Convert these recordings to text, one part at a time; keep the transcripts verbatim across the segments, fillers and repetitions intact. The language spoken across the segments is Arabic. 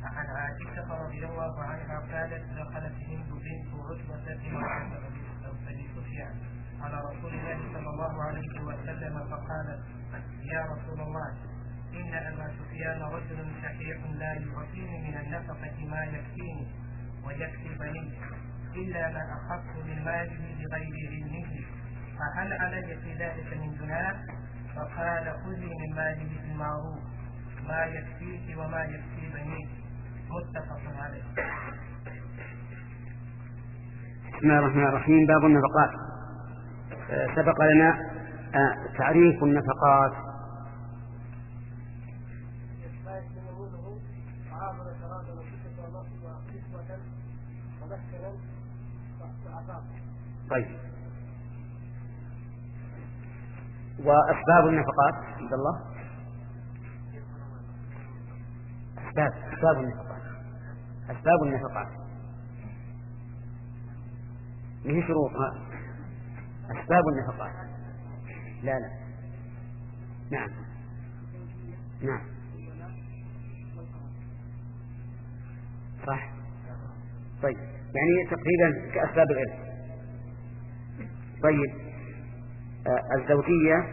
عن عائشة رضي الله عنها قالت دخلت هند بنت عتبة بن سفيان على رسول الله صلى الله عليه وسلم فقالت يا رسول الله إن أبا سفيان رجل شحيح لا يعطيني من النفقة ما يكفيني ويكفي بني إلا ما أخذت من ماله بغير علمه فهل علي في ذلك من جناح؟ فقال خذي من ماله بالمعروف ما يكفيك وما يكفي بنيك متفق عليه. بسم الله الرحمن الرحيم. باب النفقات. سبق لنا تعريف النفقات. طيب، وأسباب النفقات عند الله أسباب أسباب النفقات أسباب النفقات من شروطها أسباب النفقات. لا لا نعم نعم صح. طيب، يعني تقريبا كأسباب العلم. طيب، آه الزوجية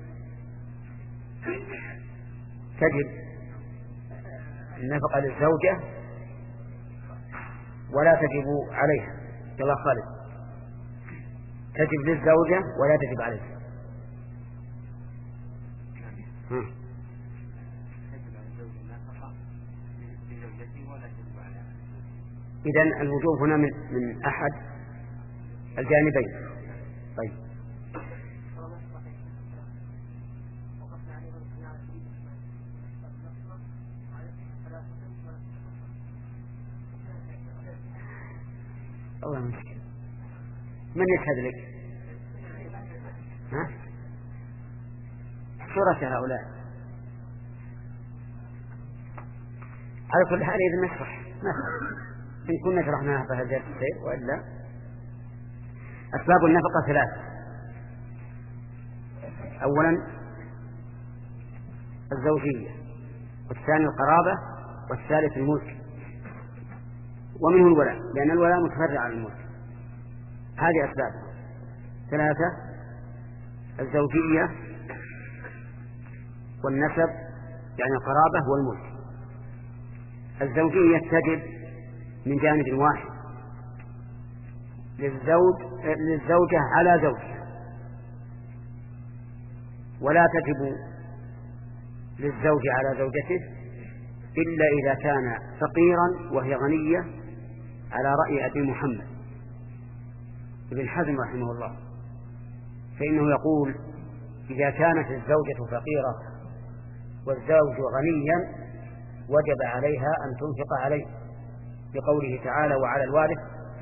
تجب النفقة للزوجة ولا تجب عليها. يلا خالد. تجب للزوجة ولا تجب عليها. إذن الوجوب هنا من, من أحد الجانبين. طيب، الله مشكلة. من يشهد لك؟ ها؟ شركاء هؤلاء. على كل حال إذا نشرح نشرح إن كنا شرحناها فهذا الشيء وإلا. أسباب النفقة ثلاثة. أولا الزوجية، والثاني القرابة، والثالث الملك، ومنه الولاء لأن الولاء متفرع عن الملك. هذه أسباب ثلاثة: الزوجية والنسب يعني القرابة والملك. الزوجية تجب من جانب واحد للزوج للزوجة على زوجها، ولا تجب للزوج على زوجته إلا إذا كان فقيرا وهي غنية على رأي أبي محمد ابن حزم رحمه الله، فإنه يقول إذا كانت الزوجة فقيرة والزوج غنيا وجب عليها أن تنفق عليه، بقوله تعالى وعلى الوارث.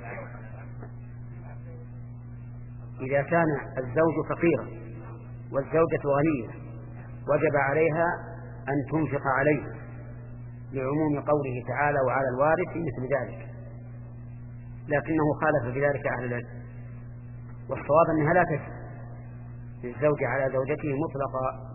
إذا كان الزوج فقيرا والزوجة غنية وجب عليها أن تنفق عليه، لعموم قوله تعالى وعلى الوارث مثل ذلك، لكنه خالف بذلك أهل العلم، والصواب أنها لا تجب للزوج على زوجته مطلقا.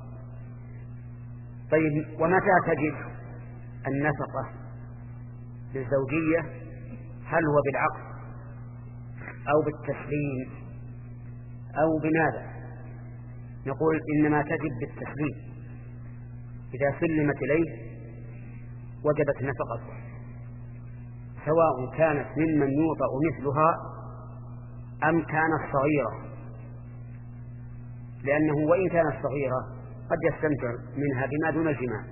طيب، ومتى تجب النفقة للزوجية؟ هل هو بالعقد أو بالتسليم أو بماذا؟ نقول إنما تجب بالتسليم. إذا سلمت إليه وجبت نفقته، سواء كانت ممن يوطأ مثلها أم كانت صغيرة، لأنه وإن كانت صغيرة قد يستمتع منها بما دون الجماع.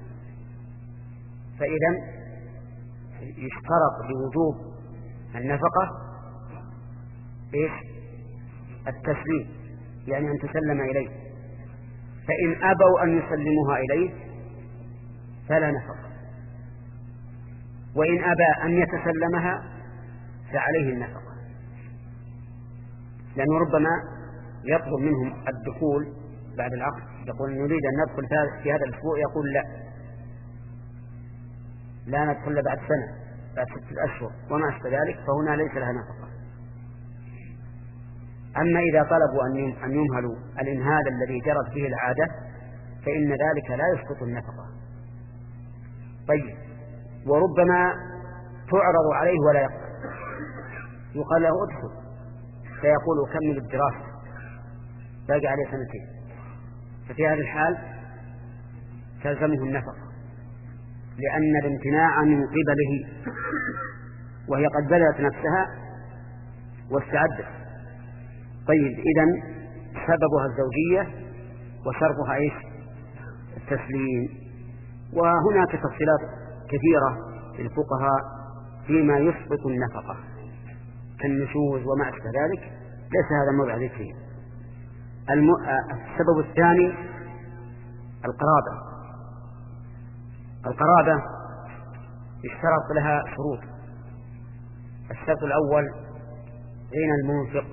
فإذا يشترط لوجوب النفقة إيش؟ التسليم، يعني أن تسلم إليه، فإن أبوا أن يسلموها إليه فلا نفقة، وإن أبى أن يتسلمها فعليه النفقة، لأنه ربما يطلب منهم الدخول بعد العقد، يقول نريد أن ندخل في هذا الأسبوع، يقول لا لا ندخل بعد سنة بعد ستة أشهر وما أشبه ذلك، فهنا ليس لها نفقة. أما إذا طلبوا أن يمهلوا الإمهال الذي جرت به العادة فإن ذلك لا يسقط النفقة. طيب، وربما تعرض عليه ولا يقبل، يقال له ادخل فيقول كمل الدراسة باقي عليه سنتين، ففي هذه الحال تلزمه النفقة لأن الامتناع من قبله وهي قد بذلت نفسها واستعدت. طيب إذن سببها الزوجية وشرطها إيش؟ التسليم. وهناك تفصيلات كثيرة للفقهاء فيما يسقط النفقة كالنشوز وما أشبه ذلك، ليس هذا موضع ذكره. الم... السبب الثاني القرابة. القرابة اشترط لها شروط. الشرط الأول غنى المنفق،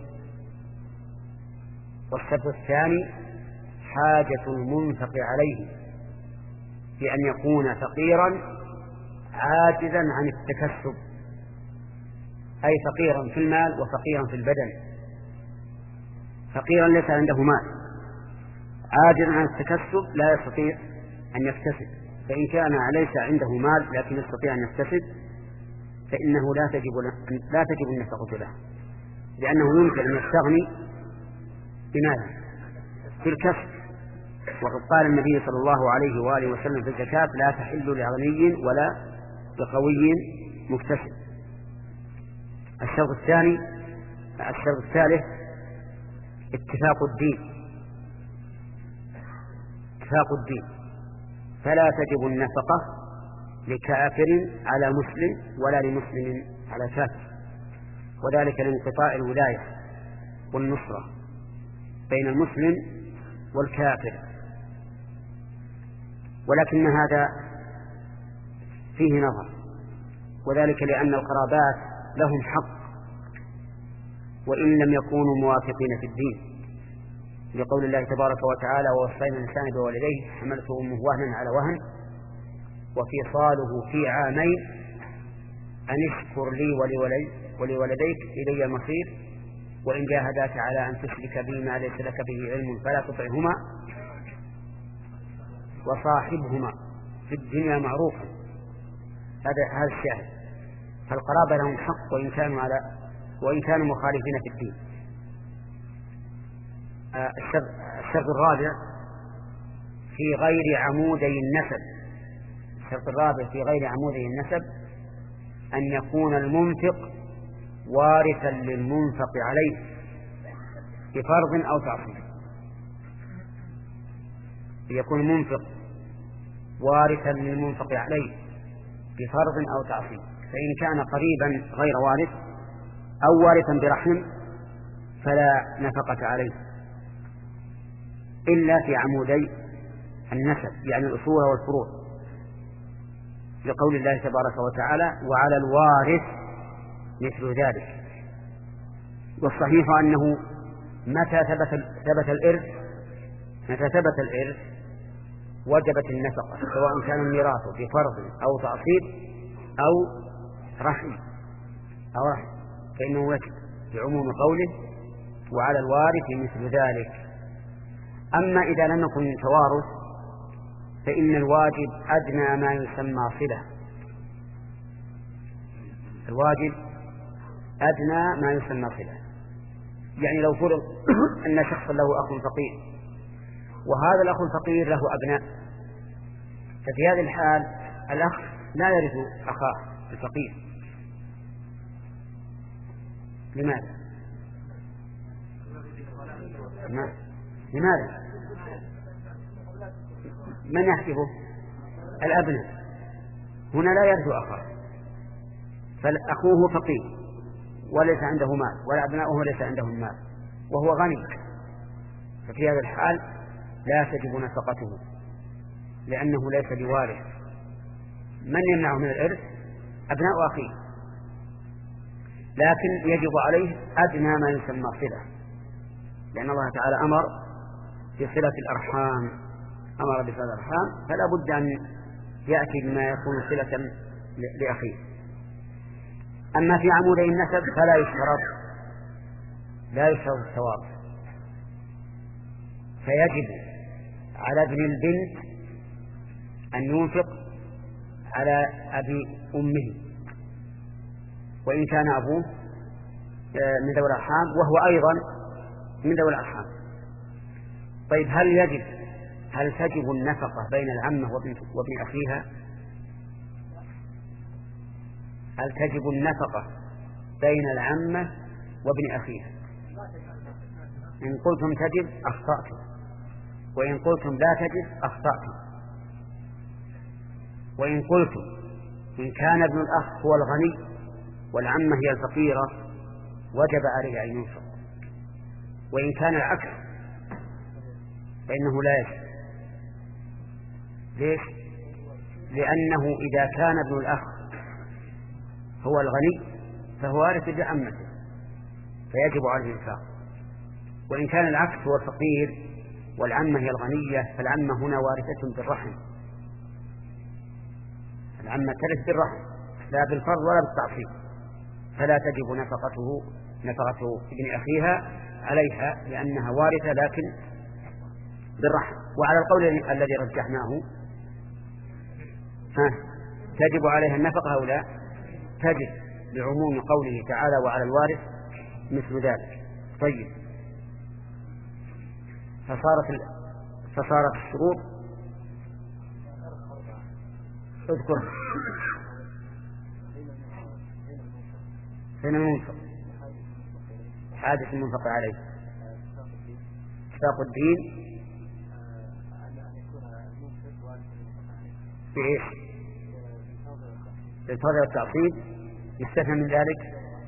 والشرط الثاني حاجة المنفق عليه بأن يكون فقيرا عاجزا عن التكسب، أي فقيرا في المال وفقيرا في البدن. فقيرا ليس عنده مال، عاجزا عن التكسب لا يستطيع أن يكتسب، فإن كان ليس عنده مال لكن يستطيع أن يكتسب فإنه لا تجب لا تجب النفقة له، لأنه يمكن أن يستغني بماذا؟ في الكسب. وقد قال النبي صلى الله عليه وآله وسلم في الزكاة لا تحل لغني ولا لقوي مكتسب. الشرط الثاني الشرط الثالث اتفاق الدين. اتفاق الدين، فلا تجب النفقة لكافر على مسلم ولا لمسلم على كافر، وذلك لانقطاع الولاية والنصرة بين المسلم والكافر. ولكن هذا فيه نظر، وذلك لأن القرابات لهم حق وإن لم يكونوا موافقين في الدين، لقول الله تبارك وتعالى ووصينا الإنسان بوالديه حملته أمه وهنا على وهن وفصاله في عامين أن اشكر لي ولولي ولولديك إلي المصير وإن جاهداك على أن تشرك بي ما ليس لك به علم فلا تطعهما وصاحبهما في الدنيا معروفا. هذا هذا الشاهد. فالقرابة لهم حق وإن كانوا على وإن كانوا مخالفين في الدين. آه الشرط الرابع في غير عمودي النسب. الشرط الرابع في غير عمودي النسب أن يكون المنفق وارثا للمنفق عليه بفرض أو تعصيب. يكون المنفق وارثا للمنفق عليه بفرض أو تعصيب، فإن كان قريبا غير وارث أو وارثا برحم فلا نفقة عليه إلا في عمودي النسب يعني الأصول والفروع، لقول الله تبارك وتعالى وعلى الوارث مثل ذلك. والصحيح أنه متى ثبت ثبت الإرث متى ثبت الإرث وجبت النفقة، سواء كان الميراث بفرض أو تعصيب أو رحم أو رحم فإنه وجب بعموم قوله وعلى الوارث مثل ذلك. أما إذا لم يكن توارث فإن الواجب أدنى ما يسمى صلة. الواجب أدنى ما يسمى صلة، يعني لو فرض أن شخصا له أخ فقير وهذا الأخ الفقير له أبناء، ففي هذه الحال الأخ لا يرث أخاه الفقير. لماذا؟ ما. لماذا؟ من يحسبه؟ الأبناء. هنا لا يرث أخاه، فأخوه فقير وليس عنده مال ولا أبناؤه ليس عندهم مال وهو غني، ففي هذا الحال لا تجب نفقته لأنه ليس بوارث. من يمنعه من الإرث؟ أبناء أخيه، لكن يجب عليه أدنى ما يسمى صلة، لأن الله تعالى أمر بصلة الأرحام، أمر بصلة الأرحام فلا بد أن يأتي بما يكون صلة لأخيه. أما في عمودي النسب فلا يشترط لا يشترط التوارث، فيجب على ابن البنت أن ينفق على أبي أمه، وإن كان أبوه من ذوي الأرحام وهو أيضا من ذوي الأرحام. طيب هل يجب هل تجب النفقة بين العمة وابن أخيها؟ هل تجب النفقة بين العمة وابن أخيها؟ إن قلتم تجب أخطأتم، وإن قلتم لا تجب أخطأتم. وإن قلتم إن كان ابن الأخ هو الغني والعمة هي الفقيرة وجب عليه أن ينفق، وإن كان العكس فإنه لا يجب. ليش؟ لأنه إذا كان ابن الأخ هو الغني فهو وارث بعمته فيجب عليه الإنفاق، وإن كان العكس هو الفقير والعمة هي الغنية فالعمة هنا وارثة بالرحم، العمة ترث بالرحم لا بالفرض ولا بالتعصيب، فلا تجب نفقته نفقة ابن أخيها عليها لأنها وارثة لكن بالرحم. وعلى القول الذي رجحناه ها تجب عليها النفقة أو لا؟ تجب لعموم قوله تعالى وعلى الوارث مثل ذلك. طيب فصارت فصارت الشروط اذكر حين المنفق حادث المنفق عليه إسباق الدين في إيش؟ بالفضل والتعصيب. يستثنى من ذلك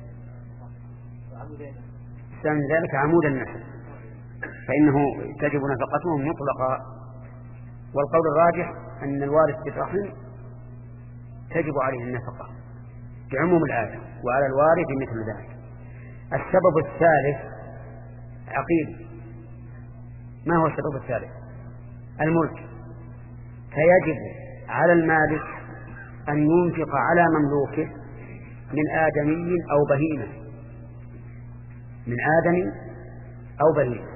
يستثنى من ذلك عمود النسل فإنه تجب نفقته مطلقا. والقول الراجح أن الوارث بالرحم تجب عليه النفقة بعموم الآية وعلى الوارث مثل ذلك. السبب الثالث عقيل. ما هو السبب الثالث؟ الملك. فيجب على المالك أن ينفق على مملوكه من آدمي أو بهيمة من آدم أو بهيمة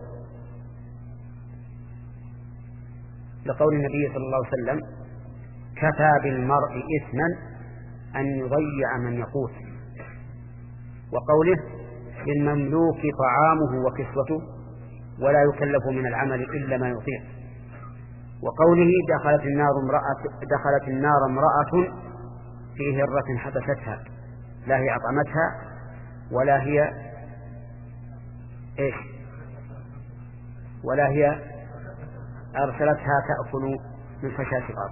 لقول النبي صلى الله عليه وسلم كفى بالمرء إثما أن يضيع من يقوت، وقوله للمملوك طعامه وكسوته ولا يكلف من العمل إلا ما يطيق، وقوله دخلت النار امرأة دخلت النار امرأة في هرة حبستها لا هي أطعمتها ولا هي إيش ولا هي أرسلتها تأكل من خشاش الأرض.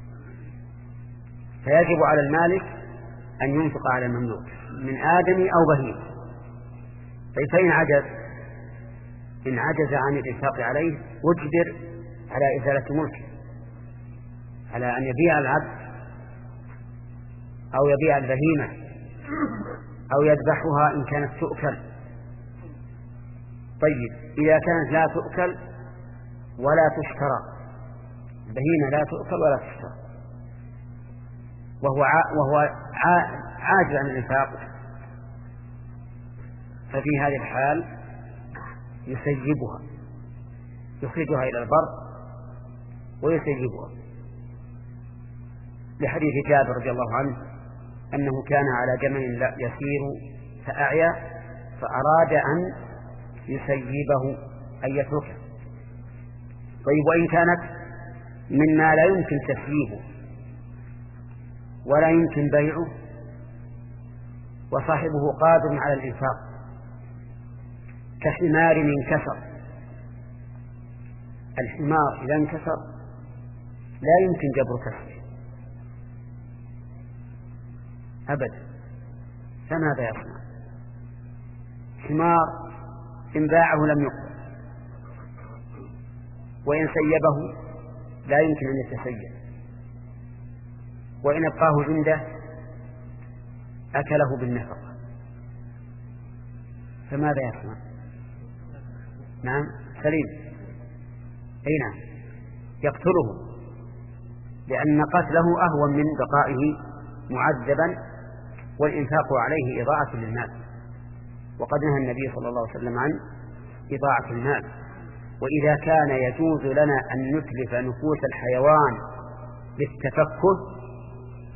فيجب على المالك أن ينفق على المملوك من آدم أو بهيم. فإن عجز إن عجز عن الإنفاق عليه وجبر على إزالة ملكه على أن يبيع العبد أو يبيع البهيمة أو يذبحها إن كانت تؤكل. طيب إذا كانت لا تؤكل ولا تشترى، البهيمة لا تؤكل ولا تشترى وهو وهو عاجز عن الإنفاق، ففي هذه الحال يسيبها يخرجها إلى البر ويسيبها، لحديث جابر رضي الله عنه أنه كان على جمل يسير فأعيا فأراد أن يسيبه أن يتركه. طيب وإن كانت مما لا يمكن تسييبه ولا يمكن بيعه وصاحبه قادر على الإنفاق كحمار انكسر، الحمار إذا انكسر لا يمكن جبر كسره أبدا، فماذا يصنع؟ حمار إن باعه لم يقبل، وإن سيبه لا يمكن أن يتسيب، وإن أبقاه عنده أكله بالنفقة، فماذا يصنع؟ نعم سليم أي نعم يقتله، لأن قتله أهون من بقائه معذبا والإنفاق عليه إضاعة للمال، وقد نهى النبي صلى الله عليه وسلم عن إضاعة المال. وإذا كان يجوز لنا أن نتلف نفوس الحيوان للتفكه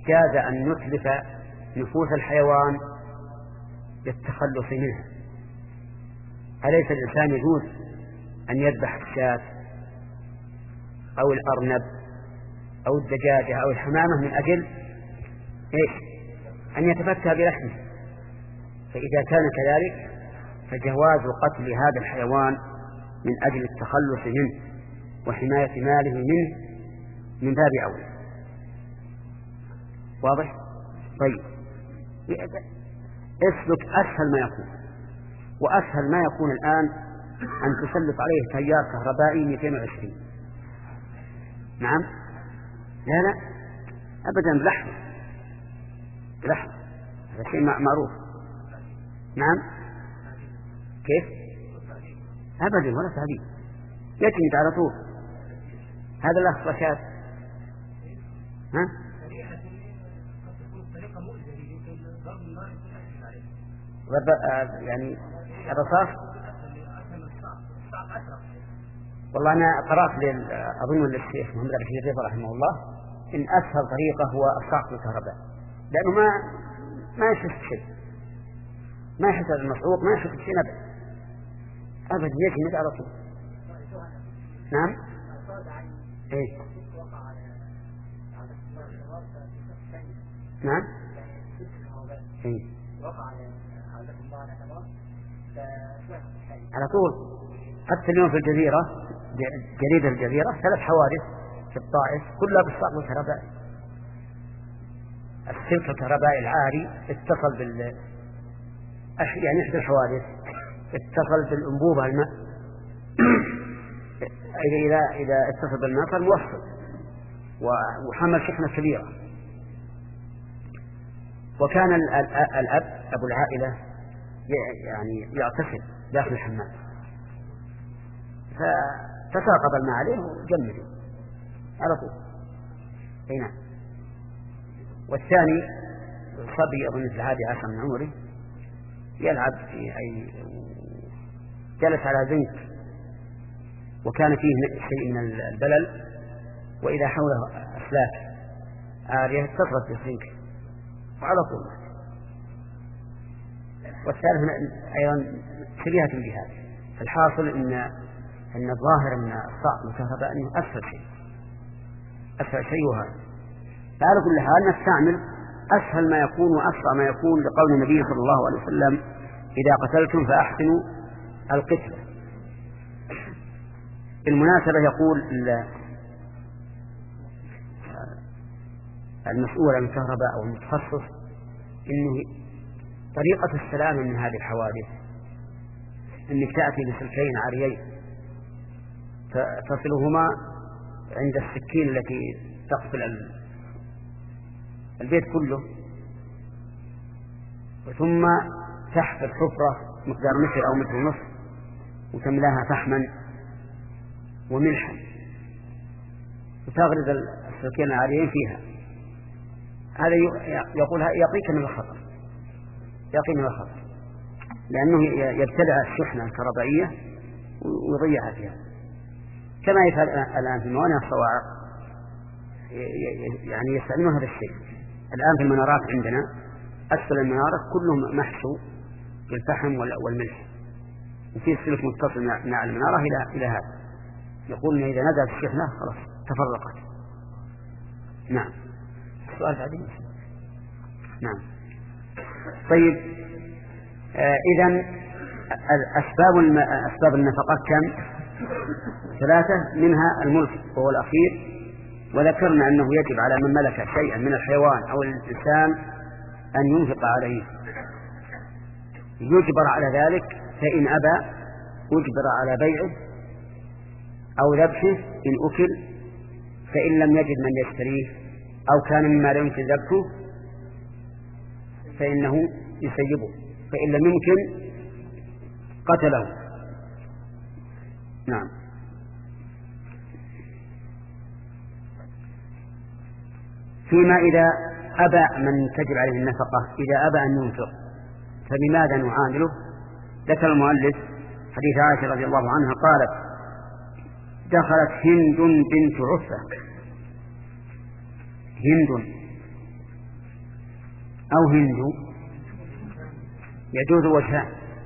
جاز أن نتلف نفوس الحيوان للتخلص منها. أليس الإنسان يجوز أن يذبح الشاة أو الأرنب أو الدجاجة أو الحمامة من أجل إيش؟ أن يتفتى بلحمه؟ فإذا كان كذلك فجواز قتل هذا الحيوان من أجل التخلص منه وحماية ماله منه من باب أولى. واضح؟ طيب اسلك أسهل ما يكون، وأسهل ما يكون الآن أن تسلط عليه تيار كهربائي مئتين وعشرين. نعم، لا لا أبدا، بلحظة بلحظة، هذا شيء معروف. نعم، كيف؟ أبدا ولا تعذيب، يجمد على طول. هذا الأخرشات ها؟ يعني الرصاص. والله أنا قرأت أظن للشيخ محمد الرشيد رضي رحمه الله إن أسهل طريقة هو الصعق بالكهرباء، لأنه ما ما يحس شيء، ما يحس المصعوق، ما يحس شيء أبدا أبدا، يجمد على طول. نعم. إيه؟ نعم. إيه؟ على طول. حتى اليوم في الجزيرة، جريدة الجزيرة، ثلاث حوادث في الطائف كلها بالصعق الكهربائي. السلك الكهربائي العاري اتصل بال يعني إحدى الحوادث اتصل بالأنبوبة الماء إذا إذا اتصل بالماء صار موصل وحمل شحنة كبيرة. وكان الأب أبو العائلة يعني يغتسل داخل الحمام، فتساقط الماء عليه وجمده على طول. أي نعم. والثاني صبي أظن في الحادي عشر من عمره يلعب في أي جلس على زنك وكان فيه شيء من البلل، وإذا حوله أسلاك عارية اتصلت بالزنك وعلى طول. والثالث أيضا شبيهة بهذا. فالحاصل إن أن الظاهر أن الصعق الكهرباء أنه أسهل شيء أسهل شيء وهذا. فعلى كل حال نستعمل أسهل ما يكون وأسرع ما يكون لقول النبي صلى الله عليه وسلم إذا قتلتم فأحسنوا القتلة. بالمناسبة يقول المسؤول عن الكهرباء أو المتخصص إنه طريقة السلام من هذه الحوادث إنك تأتي بسلكين عاريين تصلهما عند السكين التي تقتل البيت كله، ثم تحفر حفرة مقدار متر أو متر ونصف وتملاها فحما وملحا وتغرز السلكين العاريين فيها. هذا يقول يقيك من الخطر، يقيك من الخطر، لأنه يبتلع الشحنة الكهربائية ويضيعها فيها، كما يفعل الآن في موانئ الصواعق، يعني يستعملون هذا الشيء الآن في المنارات. عندنا أسفل المنارة كلهم محشو بالفحم والملح، وفي سلك متصل مع المنارة إلى إلى هذا. يقول إن إذا نزلت الشحنة خلاص تفرقت. نعم. السؤال بعدين. نعم. طيب آه إذن أسباب الم... أسباب النفقة كم؟ ثلاثة، منها الملك وهو الأخير، وذكرنا أنه يجب على من ملك شيئا من الحيوان أو الإنسان أن ينفق عليه، يجبر على ذلك، فإن أبى يجبر على بيعه أو ذبحه إن أكل، فإن لم يجد من يشتريه أو كان مما لا يمكن ذبحه فإنه يسيبه، فإن لم يمكن قتله. نعم. فيما إذا أبى من تجب عليه النفقة، إذا أبى أن ينفق فبماذا نعامله؟ ذكر المؤلف حديث عائشة رضي الله عنها قالت: دخلت هند بنت عتبة. هند أو هند يجوز وجهان.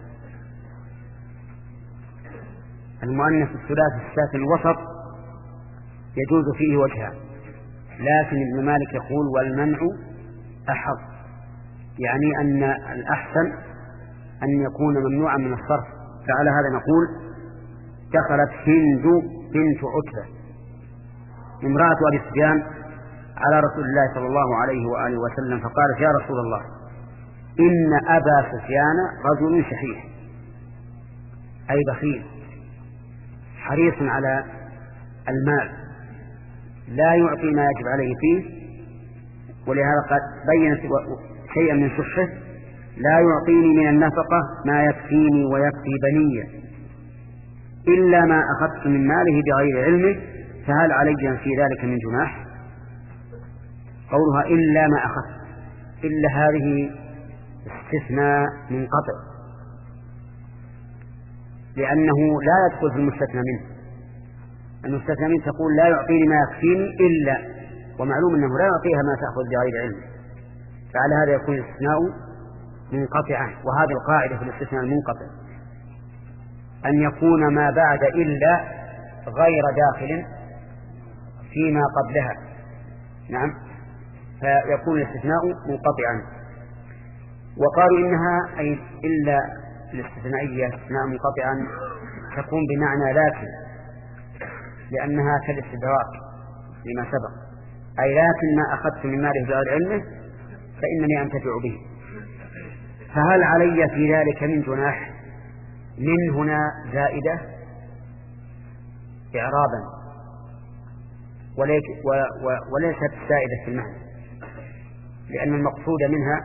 المؤنث الثلاثي الساكن الوسط يجوز فيه وجهان، لكن ابن مالك يقول والمنع أحظ، يعني أن الأحسن أن يكون ممنوعا من الصرف. فعلى هذا نقول دخلت هند بنت عتبة امرأة أبي سفيان على رسول الله صلى الله عليه وآله وسلم فقالت يا رسول الله إن أبا سفيان رجل شحيح، أي بخيل حريص على المال لا يعطي ما يجب عليه فيه، ولهذا قد بينت شيئا من شحه لا يعطيني من النفقة ما يكفيني ويكفي بني إلا ما أخذت من ماله بغير علمه، فهل علي في ذلك من جناح؟ قولها إلا ما أخذت، إلا هذه استثناء منقطع، لأنه لا يدخل في المستثنى منه. المستثنى منه تقول لا يعطيني ما يكفيني إلا، ومعلوم أنه لا يعطيها ما تأخذ بغير علم، فعلى هذا يكون الاستثناء منقطعا. وهذه القاعدة في الاستثناء المنقطع أن يكون ما بعد إلا غير داخل فيما قبلها. نعم، فيكون الاستثناء منقطعا. وقالوا إنها أي إلا الاستثنائية استثناء منقطعا تكون بمعنى لكن، لأنها كالاستدراك لما سبق، أي لكن ما أخذت من ماله بغير علمه فإنني أنتفع به، فهل علي في ذلك من جناح؟ من هنا زائدة إعرابا وليست زائدة في المعنى، لأن المقصود منها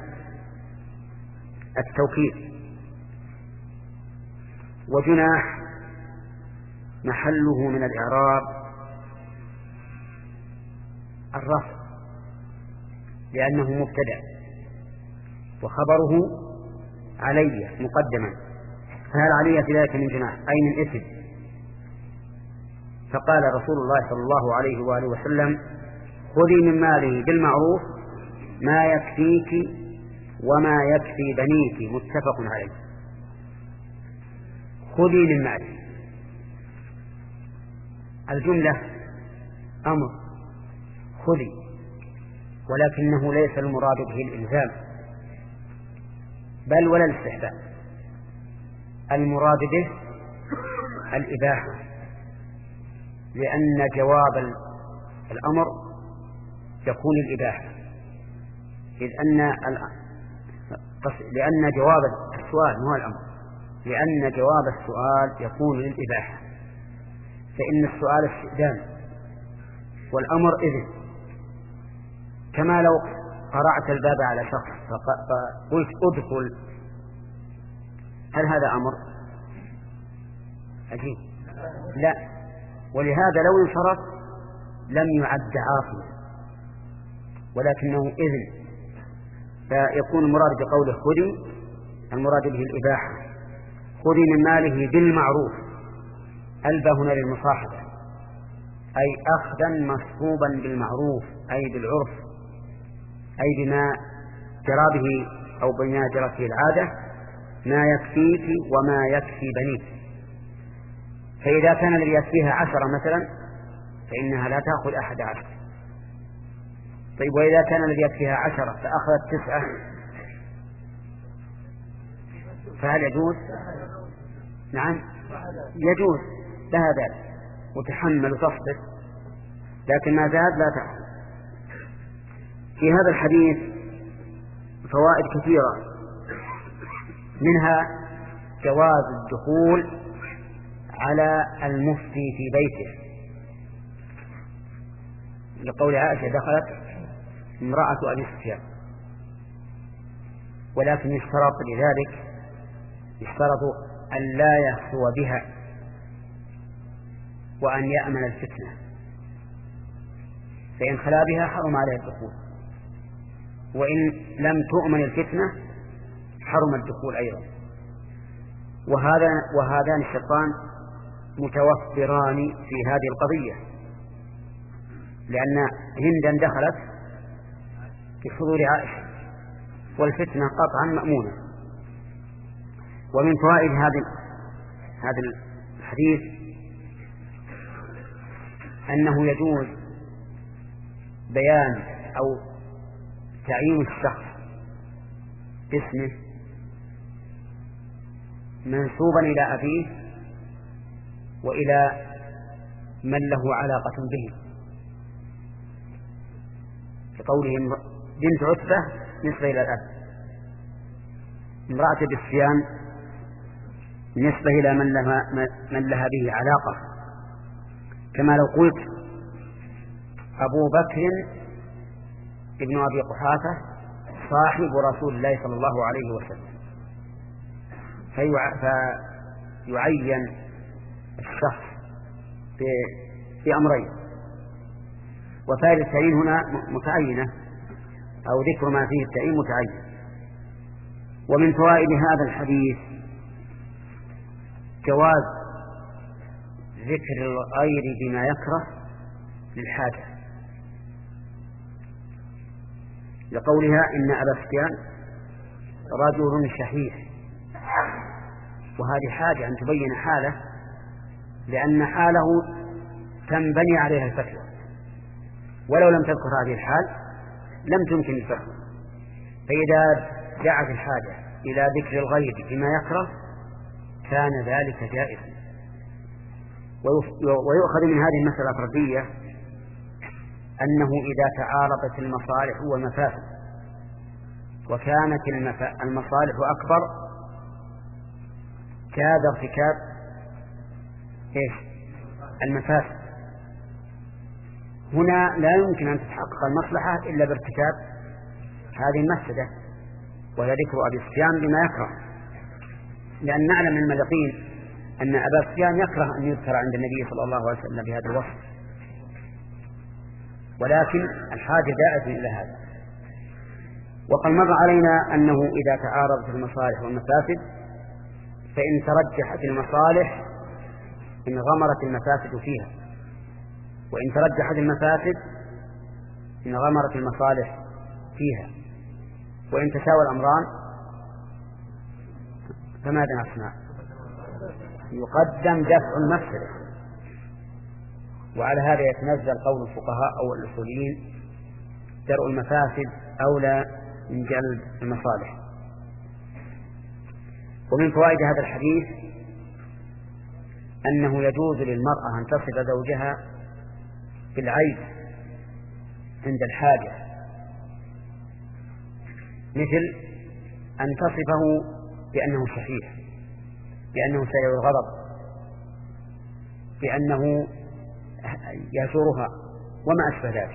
التوكيد. وجناح محله من الإعراب الرفع، لأنه مبتدأ وخبره علي مقدما، فهل علي في ذلك من جناح أي من إثم؟ فقال رسول الله صلى الله عليه وآله وسلم خذي من ماله بالمعروف ما يكفيك وما يكفي بنيك، متفق عليه. خذي من ماله، الجملة أمر خذي، ولكنه ليس المراد به الإلزام بل ولا الاستحباب، المراد به الإباحة، لأن جواب الأمر يكون الإباحة، إذ أن لأن جواب السؤال هو الأمر، لأن جواب السؤال يكون للإباحة، فإن السؤال استئذان والأمر إذن. كما لو قرعت الباب على شخص فقلت أدخل، هل هذا أمر؟ عجيب، لا. ولهذا لو انصرف لم يعد عاصيا ولكنه إذن، فيكون المراد بقوله خذي المراد به الإباحة. خذي من ماله بالمعروف، ألبى هنا للمصاحبة، أي أخذا مصحوبا بالمعروف أي بالعرف، أي بما جرى به أو بما جرت به العادة، ما يكفيك وما يكفي بنيك. فإذا كان الذي يكفيها عشرة مثلا فإنها لا تأخذ أحد عشر. طيب وإذا كان الذي يكفيها عشرة فأخذت تسعة فهل يجوز؟ نعم يجوز لها ذلك وتحمل وتصبر، لكن ما زاد لا تأخذ. في هذا الحديث فوائد كثيرة، منها جواز الدخول على المفتي في بيته، لقول عائشة دخلت امرأة أبي سفيان، ولكن يشترط لذلك يشترط أن لا يخلو بها وأن يأمن الفتنة، فإن خلا بها حرم عليه الدخول، وإن لم تؤمن الفتنة حرم الدخول أيضا. وهذا وهذان الشرطان متوفران في هذه القضية، لأن هندا دخلت بحضور عائشة والفتنة قطعا مأمونة. ومن فوائد هذا هذا الحديث أنه يجوز بيان أو تعيين الشخص باسمه منسوبا إلى أبيه وإلى من له علاقة به، كقولهم بنت عتبة نسبة إلى الأب، امرأة بالصيام نسبة إلى من لها, من لها به علاقة، كما لو قلت أبو بكر ابن أبي قحافة صاحب رسول الله صلى الله عليه وسلم، فيعين الشخص بأمرين، وفائدة التعيين هنا متعينة أو ذكر ما فيه التعيين متعين. ومن فوائد هذا الحديث جواز ذكر الغير بما يكره للحاجة، لقولها إن أبا سفيان رجل شحيح، وهذه حاجة أن تبين حاله، لأن حاله تنبني عليها الفتوى، ولو لم تذكر هذه الحال لم تمكن الفتوى. فإذا دعت الحاجة إلى ذكر الغير بما يكره كان ذلك جائزا. ويؤخذ من هذه المسألة الفردية أنه إذا تعارضت المصالح والمفاسد وكانت المصالح أكبر كاد ارتكاب إيش المفاسد. هنا لا يمكن أن تتحقق المصلحة إلا بارتكاب هذه المفسدة، وهي ذكر أبي سفيان بما يكره، لأن نعلم من اليقين أن أبا سفيان يكره أن يذكر عند النبي صلى الله عليه وسلم بهذا الوصف، ولكن الحاجة داعية إلى هذا. وقد مر علينا أنه إذا تعارضت المصالح والمفاسد فإن ترجحت المصالح انغمرت المفاسد فيها، وإن ترجحت المفاسد انغمرت المصالح فيها، وإن تساوى الأمران فماذا نصنع؟ يقدم دفع المفسدة. وعلى هذا يتنزل قول الفقهاء أو الأصوليين درء المفاسد أولى من جلب المصالح. ومن فوائد هذا الحديث أنه يجوز للمرأة أن تصف زوجها بالعيب عند الحاجة، مثل أن تصفه بأنه شحيح، بأنه سريع الغضب، بأنه يزورها وما أشبه ذلك،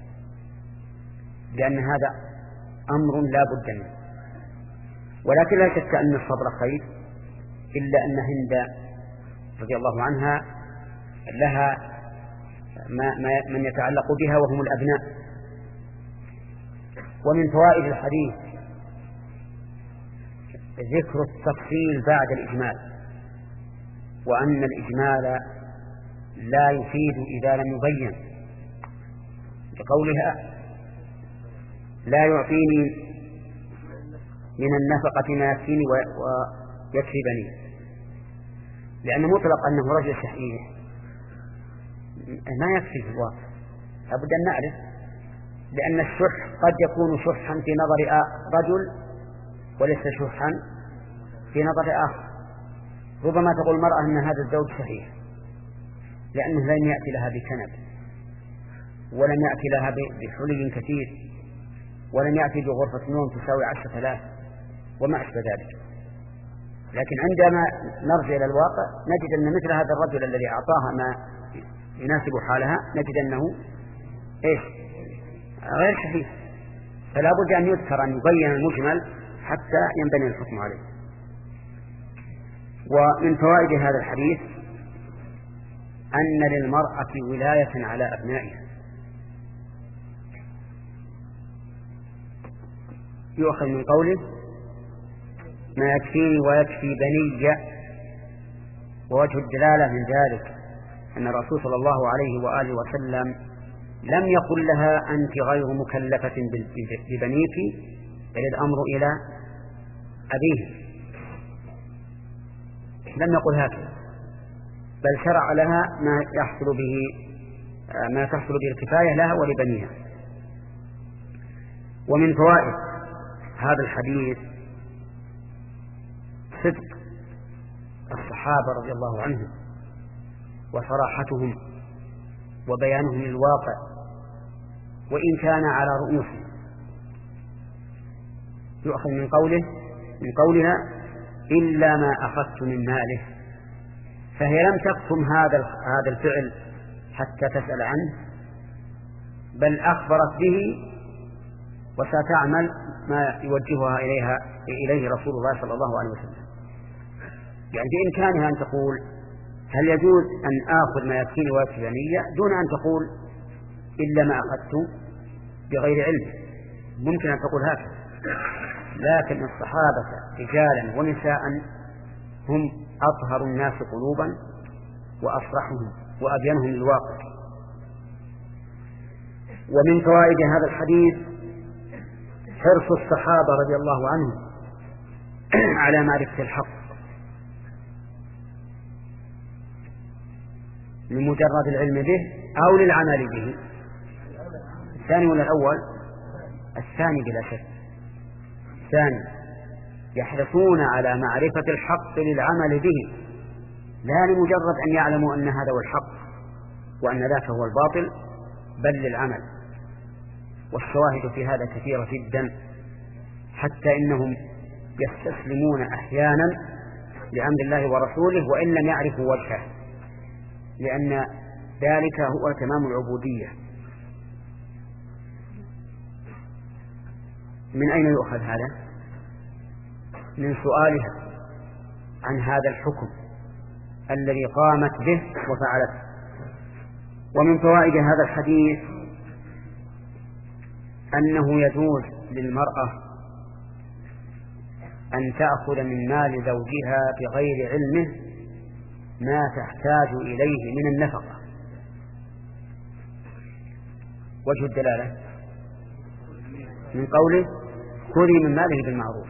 لأن هذا أمر لا بد منه. ولكن لا شك أن الصبر خير، إلا أن هند رضي الله عنها لها ما ما من يتعلق بها وهم الأبناء. ومن فوائد الحديث ذكر التفصيل بعد الإجمال، وأن الإجمال لا يفيد إذا لم يبين، كقولها لا يعطيني من النفقة ما يكفيني ويكفي بني، لأن مطلق أنه رجل شحيح ما يكفي في الواقع، لابد أن نعرف، لأن الشح قد يكون شحا في نظر رجل وليس شحا في نظر آخر. ربما تقول المرأة أن هذا الزوج شحيح لأنه لم يأتي لها بكنب، ولم يأتي لها بحلي كثير، ولم يأتي بغرفة نوم تساوي عشرة آلاف وما أشبه ذلك. لكن عندما نرجع إلى الواقع نجد أن مثل هذا الرجل الذي أعطاها ما يناسب حالها نجد أنه إيش غير شحيح، فلا بد أن يذكر، أن يبين المجمل حتى ينبني الحكم عليه. ومن فوائد هذا الحديث أن للمرأة ولاية على أبنائها، يؤخذ من قوله ما يكفيني ويكفي بني. ووجه الدلالة من ذلك أن الرسول صلى الله عليه وآله وسلم لم يقل لها أنت غير مكلفة ببنيك، بل الأمر إلى أبيه، لم يقل هكذا، بل شرع لها ما يحصل به ما تحصل به الكفاية لها ولبنيها. ومن فوائد هذا الحديث صدق الصحابة رضي الله عنهم وصراحتهم وبيانهم للواقع وإن كان على رؤوسهم. يؤخذ من قوله من قولها إلا ما أخذت من ماله، فهي لم تكتم هذا هذا الفعل حتى تسأل عنه، بل أخبرت به وستعمل ما يوجهها إليها إليه رسول الله صلى الله عليه وسلم. يعني بإمكانها أن تقول هل يجوز أن آخذ ما يكفيني ويكفي بنية دون أن تقول إلا ما أخذت بغير علم، ممكن أن تقول هكذا. لكن الصحابة رجالا ونساء هم أطهر الناس قلوبا وأصرحهم وأبينهم للواقع. ومن فوائد هذا الحديث حرص الصحابة رضي الله عنهم على معرفة الحق لمجرد العلم به أو للعمل به. الثاني ولا الأول؟ الثاني بلا شك. الثاني يحرصون على معرفة الحق للعمل به، لا لمجرد أن يعلموا أن هذا هو الحق وأن ذاك هو الباطل، بل للعمل. والشواهد في هذا كثيرة جدا، حتى إنهم يستسلمون أحيانا لأمر الله ورسوله وإن لم يعرفوا وجهه، لأن ذلك هو تمام العبودية. من أين يؤخذ هذا؟ من سؤالها عن هذا الحكم الذي قامت به وفعلته. ومن فوائد هذا الحديث أنه يجوز للمرأة أن تأخذ من مال زوجها بغير علمه ما تحتاج إليه من النفقة. وجه الدلالة من قوله خذي من ماله بالمعروف.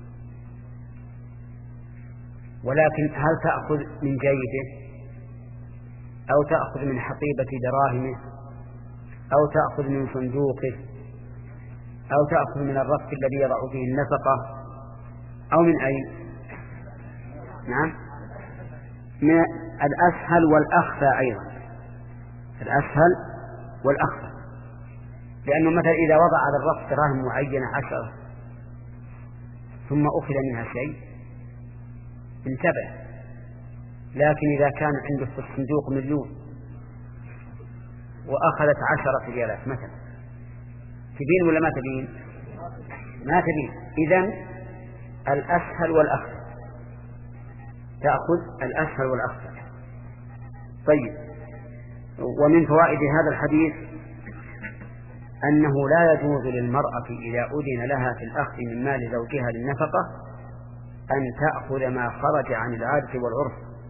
ولكن هل تأخذ من جيده أو تأخذ من حقيبة دراهمه أو تأخذ من صندوقه أو تأخذ من الرف الذي يضع فيه النفقة أو من أين؟ نعم، من الأسهل والأخفى أيضا، الأسهل والأخفى. لأنه مثلا إذا وضع على الرف دراهم معينة عشرة ثم أخذ منها شيء انتبه، لكن إذا كان عنده في الصندوق مليون وأخذت عشرة ريالات مثلا، تبين ولا ما تبين؟ ما تبين. إذن الأسهل والأخفى، تأخذ الأسهل والأخفى. طيب، ومن فوائد هذا الحديث أنه لا يجوز للمرأة إذا أذن لها في الأخذ من مال زوجها للنفقة أن تأخذ ما خرج عن العادة والعرف،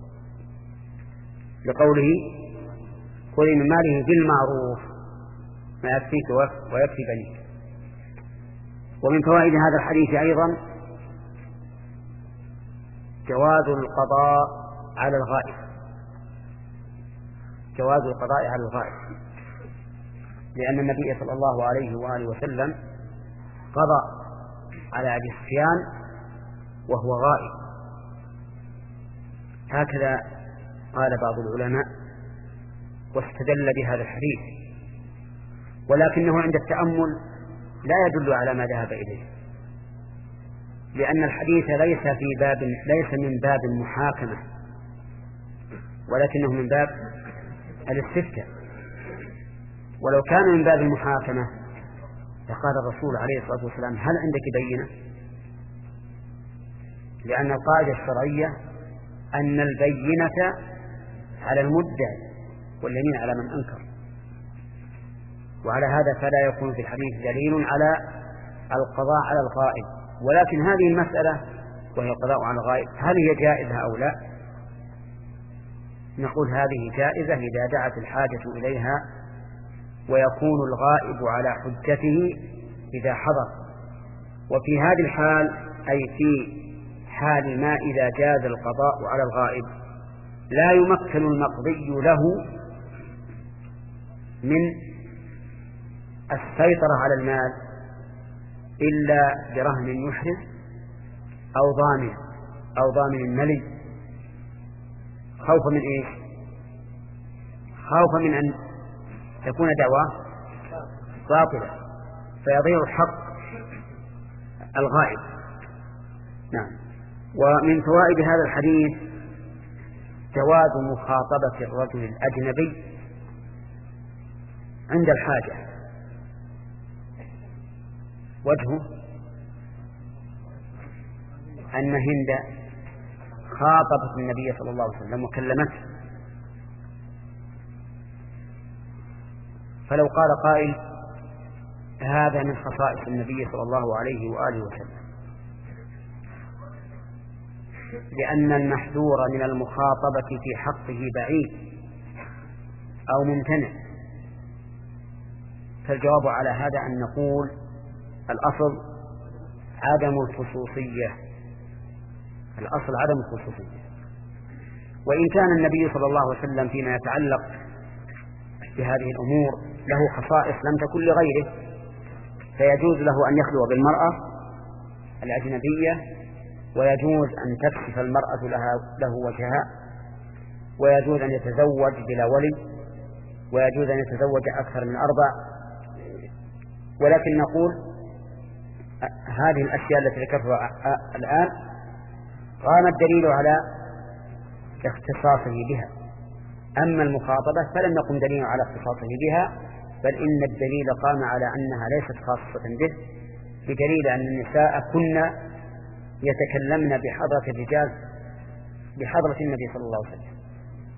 لقوله خذي من ماله بالمعروف ما يكفيك ويكفي بنيك. ومن فوائد هذا الحديث أيضا جواز القضاء على الغائب، جواز القضاء على الغائب، لأن النبي صلى الله عليه وآله وسلم قضى على أبي سفيان وهو غائب. هكذا قال بعض العلماء واستدل بهذا الحديث، ولكنه عند التأمل لا يدل على ما ذهب إليه، لأن الحديث ليس في باب ليس من باب المحاكمة، ولكنه من باب الاستفتاء. ولو كان من باب المحاكمة لقال الرسول عليه الصلاة والسلام هل عندك بينة؟ لأن القاعدة الشرعية أن البينة على المدعي واليمين على من أنكر، وعلى هذا فلا يكون في الحديث دليل على القضاء على الغائب. ولكن هذه المسألة وهي القضاء على الغائب هل هي جائزة أو لا؟ نقول هذه جائزة إذا دعت الحاجة إليها ويكون الغائب على حجته إذا حضر، وإلا فلا يجوز. ومن فوائد هذا الحديث أنه لا يجوز للمرأة إذا أذن لها في الأخذ من مال زوجها للنفقة أن تأخذ ما خرج عن العادة والعرف، لقوله خذي من ماله بالمعروف. وفي هذه الحال أي في حال ما إذا جاز القضاء على الغائب لا يمكن المقضي له من السيطرة على المال إلا برهن يحرز أو ضامن أو ضامن ملي، خوفا من إيش؟ خوفا من أن تكون دعواه باطلة فيضيع حق الغائب. نعم. ومن فوائد هذا الحديث جواز مخاطبة الرجل الأجنبي عند الحاجة. وجهه أن هند خاطبت النبي صلى الله عليه وسلم وكلمته، فلو قال قائل هذا من خصائص النبي صلى الله عليه وآله وسلم، لأن المحذور من المخاطبة في حقه بعيد أو ممتنع، فالجواب على هذا أن نقول الأصل عدم الخصوصية، الأصل عدم الخصوصية. وإن كان النبي صلى الله عليه وسلم فيما يتعلق بهذه الأمور له خصائص لم تكن لغيره، فيجوز له أن يخلو بالمرأة الأجنبية، ويجوز أن تكشف المرأة لها له وجهها، ويجوز أن يتزوج بلا ولي، ويجوز أن يتزوج أكثر من أربع. ولكن نقول هذه الأشياء التي ذكرتها الآن قام الدليل على اختصاصه بها، أما المخاطبة فلم يقم دليل على اختصاصه بها، بل إن الدليل قام على أنها ليست خاصة به، بدليل أن النساء كن يتكلمن بحضرة الرجال بحضرة النبي صلى الله عليه وسلم،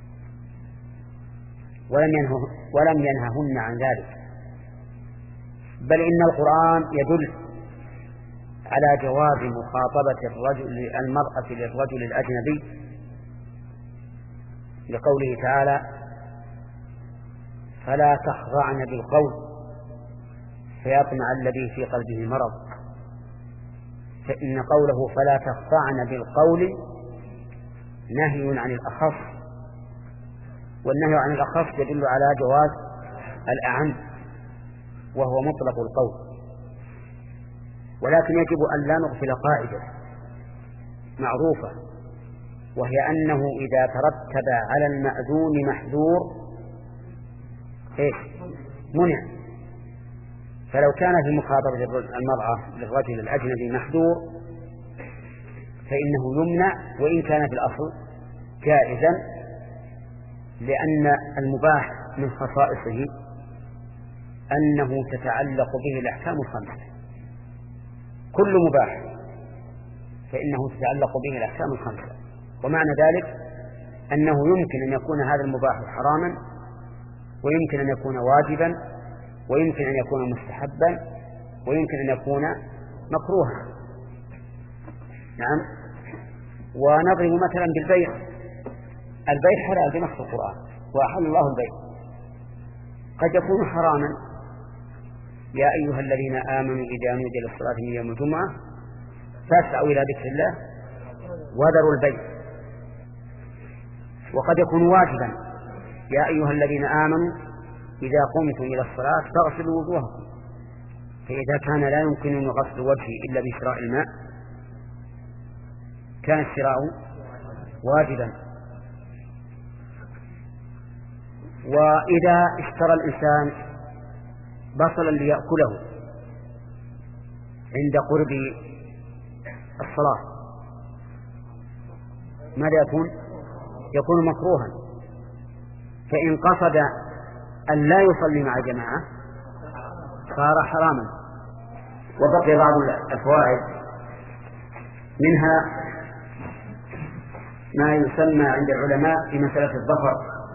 ولم ينهه ولم ينههن عن ذلك، بل إن القرآن يدل على جواز مخاطبة الرجل المرأة للرجل الأجنبي لقوله تعالى فلا تخضعن بالقول فيطمع الذي في قلبه مرض، فإن قوله فلا تخضعن بالقول نهي عن الأخص، والنهي عن الأخص يدل على جواز الأعم وهو مطلق القول. ولكن يجب أن لا نغفل قاعدة معروفة، وهي أنه إذا ترتب على المأذون محذور إيش؟ منع. فلو كان في مخاطبة المرأة للرجل الأجنبي محذور فإنه يمنع، وإن كان في الأصل جائزا، لأن المباح من خصائصه أنه تتعلق به الأحكام الخمسة، كل مباح فإنه تتعلق به الأحكام الخمسة. ومعنى ذلك أنه يمكن أن يكون هذا المباح حراما، ويمكن أن يكون واجبا، ويمكن أن يكون مستحبا، ويمكن أن يكون مكروها. نعم. ونضرب مثلا بالبيع، البيع حلال بنص القرآن وأحل الله البيع، قد يكون حراما، يا أيها الذين آمنوا إذا نودي للصلاة من يوم الجمعة فاسعوا إلى ذكر الله وذروا البيع. وقد يكون واجبا، يا أيها الذين آمنوا إذا قمتم إلى الصلاة فاغسلوا وجوهكم، فإذا كان لا يمكن غسل الوجه إلا بشراء الماء كان الشراء واجبا. وإذا اشترى الإنسان بصلا ليأكله عند قرب الصلاة ماذا يكون؟ يكون مكروها، فإن قصد أن لا يصلي مع جماعة صار حراما. وبقي بعض الفوائد، منها ما يسمى عند العلماء في مسألة الظفر،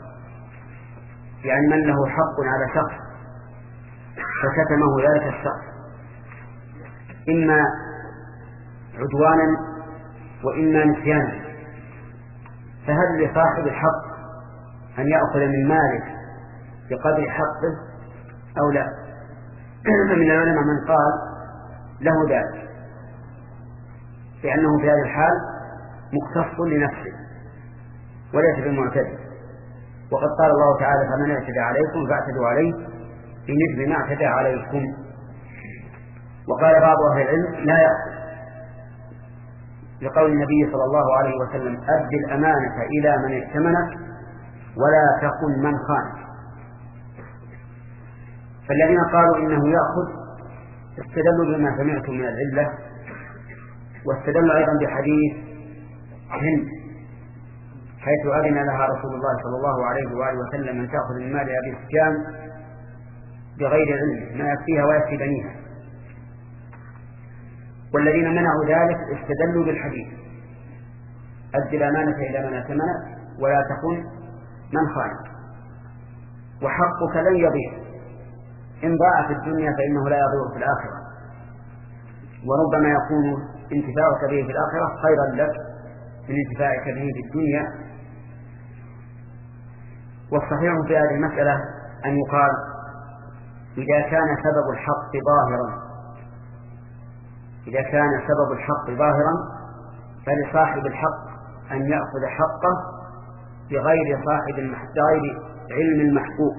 يعني من له حق على شخص فكتمه ذلك الشخص إما عدوانا وإما نسيانا، فهل لصاحب الحق أن يأخذ من ماله بقدر حقه أو لا؟ فمن العلماء من قال له ذلك، لأنه في هذه الحال مختص لنفسه وليس بالمعتدي. وقد قال الله تعالى فمن اعتدى عليكم فاعتدوا عليه بمثل ما اعتدى عليكم. وقال بعض أهل العلم لا يأخذ لقول النبي صلى الله عليه وسلم أد الأمانة إلى من ائتمنك ولا تخن من خانك. فالذين قالوا إنه يأخذ استدلوا بما سمعتم من العلة، واستدلوا أيضا بحديث هند حيث أذن لها رسول الله صلى الله عليه وآله وسلم أن تأخذ من مال أبي سفيان بغير علم ما يكفيها ويكفي بنيها. والذين منعوا ذلك استدلوا بالحديث أد الأمانة إلى من ائتمنك ولا تخن من خانك. وحقك لن يضيع، إن ضاع في الدنيا فإنه لا يضيع في الآخرة، وربما يكون انتفاعك به في الآخرة خيرا لك من انتفاعك به في الدنيا. والصحيح في هذه المسألة أن يقال إذا كان سبب الحق ظاهرا إذا كان سبب الحق ظاهرا فلصاحب الحق أن يأخذ حقه بغير صاحب بغير علم المحقوق،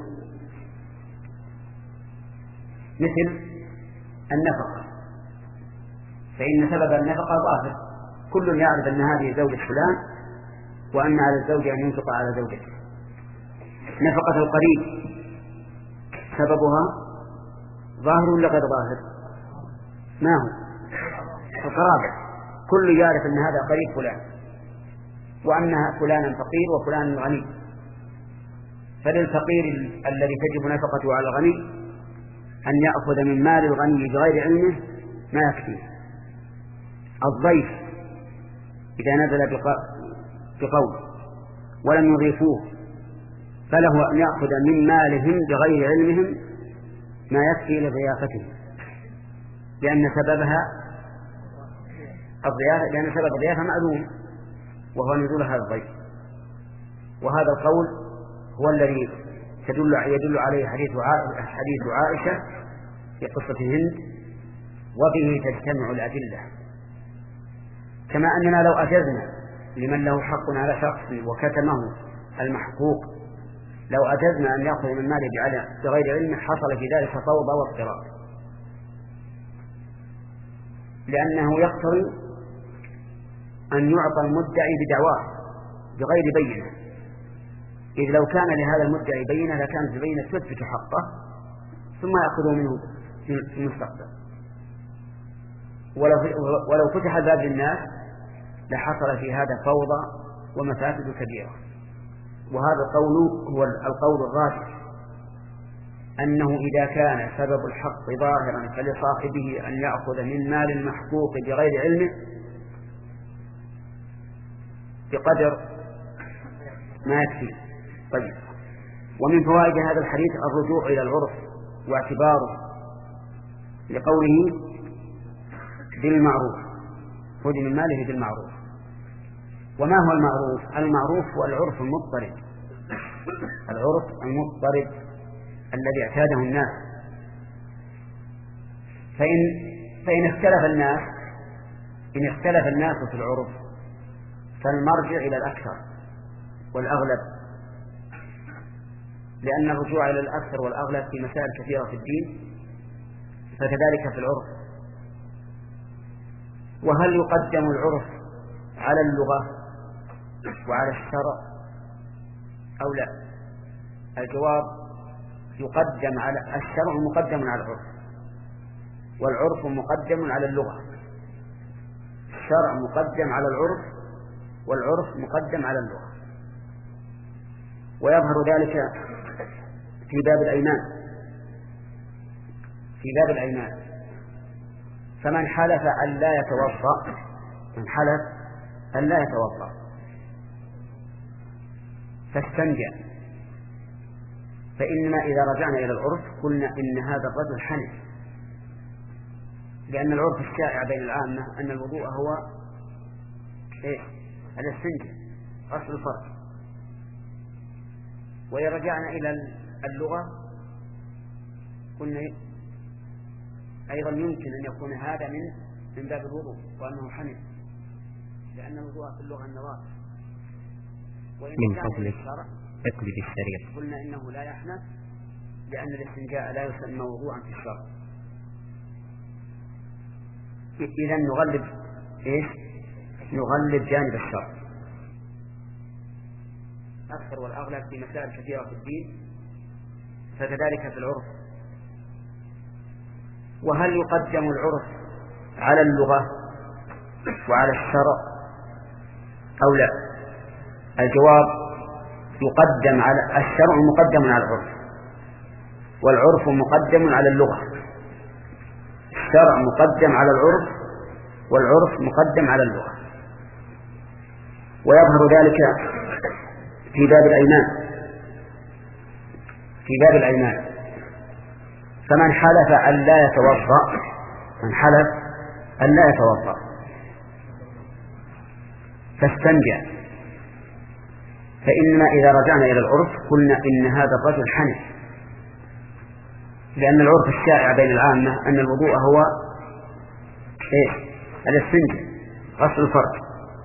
مثل النفقة، فإن سبب النفقة ظاهر، كل يعرف أن هذه زوجة فلان وأن على الزوج أن ينفق على زوجته. نفقة القريب سببها ظاهر ولا غير ظاهر؟ ما هو القرابة، كل يعرف أن هذا قريب فلان وأن فلانا فقير وفلان غني، فللفقير الذي تجب نفقته على الغني أن يأخذ من مال الغني بغير علمه ما يكفيه. الضيف إذا نزل بقول ولم يضيفوه فله أن يأخذ من مالهم بغير علمهم ما يكفي لضيافتهم، لأن سببها الضيافة، لأن سبب الضيافة معلوم وهو نزول هذا الضيف. وهذا القول هو الذي تدل يدل عليه حديث حديث عائشة في قصة هند، وبه تجتمع الأدلة. كما أننا لو أجزنا لمن له حق على شخص وكتمه المحقوق، لو أجزنا أن يأخذ من ماله بغير علم حصل في ذلك فوضى واضطراب، لأنه يقتضي أن يعطى المدعي بدعواه بغير بينة، إذ لو كان لهذا المدعي بينة لكانت البينة تثبت حقه ثم يأخذه منه في المستقبل. ولو, ولو فتح الباب للناس لحصل في هذا فوضى ومفاسد كبيرة. وهذا القول هو القول الراجح، أنه إذا كان سبب الحق ظاهرا فلصاحبه أن يأخذ من مال المحقوق بغير علمه بقدر ما يكفي. طيب، ومن فوائد هذا الحديث الرجوع إلى العرف واعتباره، لقوله بالمعروف، خذ من ماله بالمعروف. وما هو المعروف؟ المعروف هو العرف المضطرد، العرف المضطرد الذي اعتاده الناس. فإن, فإن اختلف الناس إن اختلف الناس في العرف فالمرجع إلى الأكثر والأغلب، لأن الرجوع إلى الأكثر والأغلب في مسائل كثيرة في الدين، فكذلك في العرف. وهل يقدم العرف على اللغة وعلى الشرع أو لا؟ الجواب يقدم على الشرع، مقدم على العرف، والعرف مقدم على اللغة. الشرع مقدم على العرف والعرف مقدم على اللغة. ويظهر ذلك في باب الأيمان في باب الأيمان فمن حلف أن لا يتوضأ من حلف أن لا يتوضأ فاستنجى، فإنما إذا رجعنا إلى العرف قلنا إن هذا الرجل حنف، لأن العرف الشائع بين العامة أن الوضوء هو إيه؟ الاستنجاء، غسل الفرج. وإذا رجعنا إلى اللغة قلنا أيضا يمكن أن يكون هذا من من باب الوضوء وأنه حنف، لأن الوضوء في اللغة النظافة. من فضلك اقلب الشريط. قلنا إنه لا يحنث لأن الاستنجاء لا يسمى وضوءا في الشرع. إذا نغلب إيش؟ نغلب جانب الشرع أكثر والأغلب في مسائل كثيرة في الدين، فكذلك في العرف. وهل يقدم العرف على اللغة وعلى الشرع أو لا؟ الجواب يقدم على الشرع، مقدم على العرف، والعرف مقدم على اللغة. الشرع مقدم على العرف والعرف مقدم على اللغة. ويظهر ذلك في باب الأيمان. في باب الأيمان فمن حلف أن لا يتوضأ من حلف أن لا يتوضأ فاستنجى، فإننا إذا رجعنا إلى العرف قلنا إن هذا الرجل حنث، لأن العرف الشائع بين العامة أن الوضوء هو إيه؟ الاستنجاء، غسل الفرج.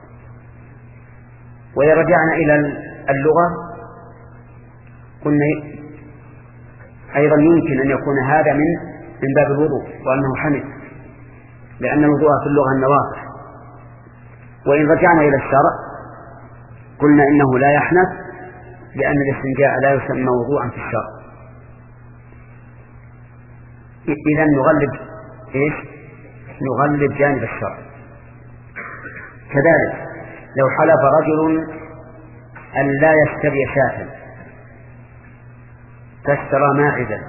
وإذا رجعنا إلى اللغة قلنا أيضا يمكن أن يكون هذا من من باب الوضوء وأنه حنث، لأن الوضوء في اللغة النظافة. وإن رجعنا إلى الشرع قلنا إنه لا يحنث لأن الاستنجاء لا يسمى وضوءا في الشرع. إذا نغلب إيش؟ نغلب جانب الشرع. كذلك لو حلف رجل أن لا يشتري شاة فاشترى ماعزا،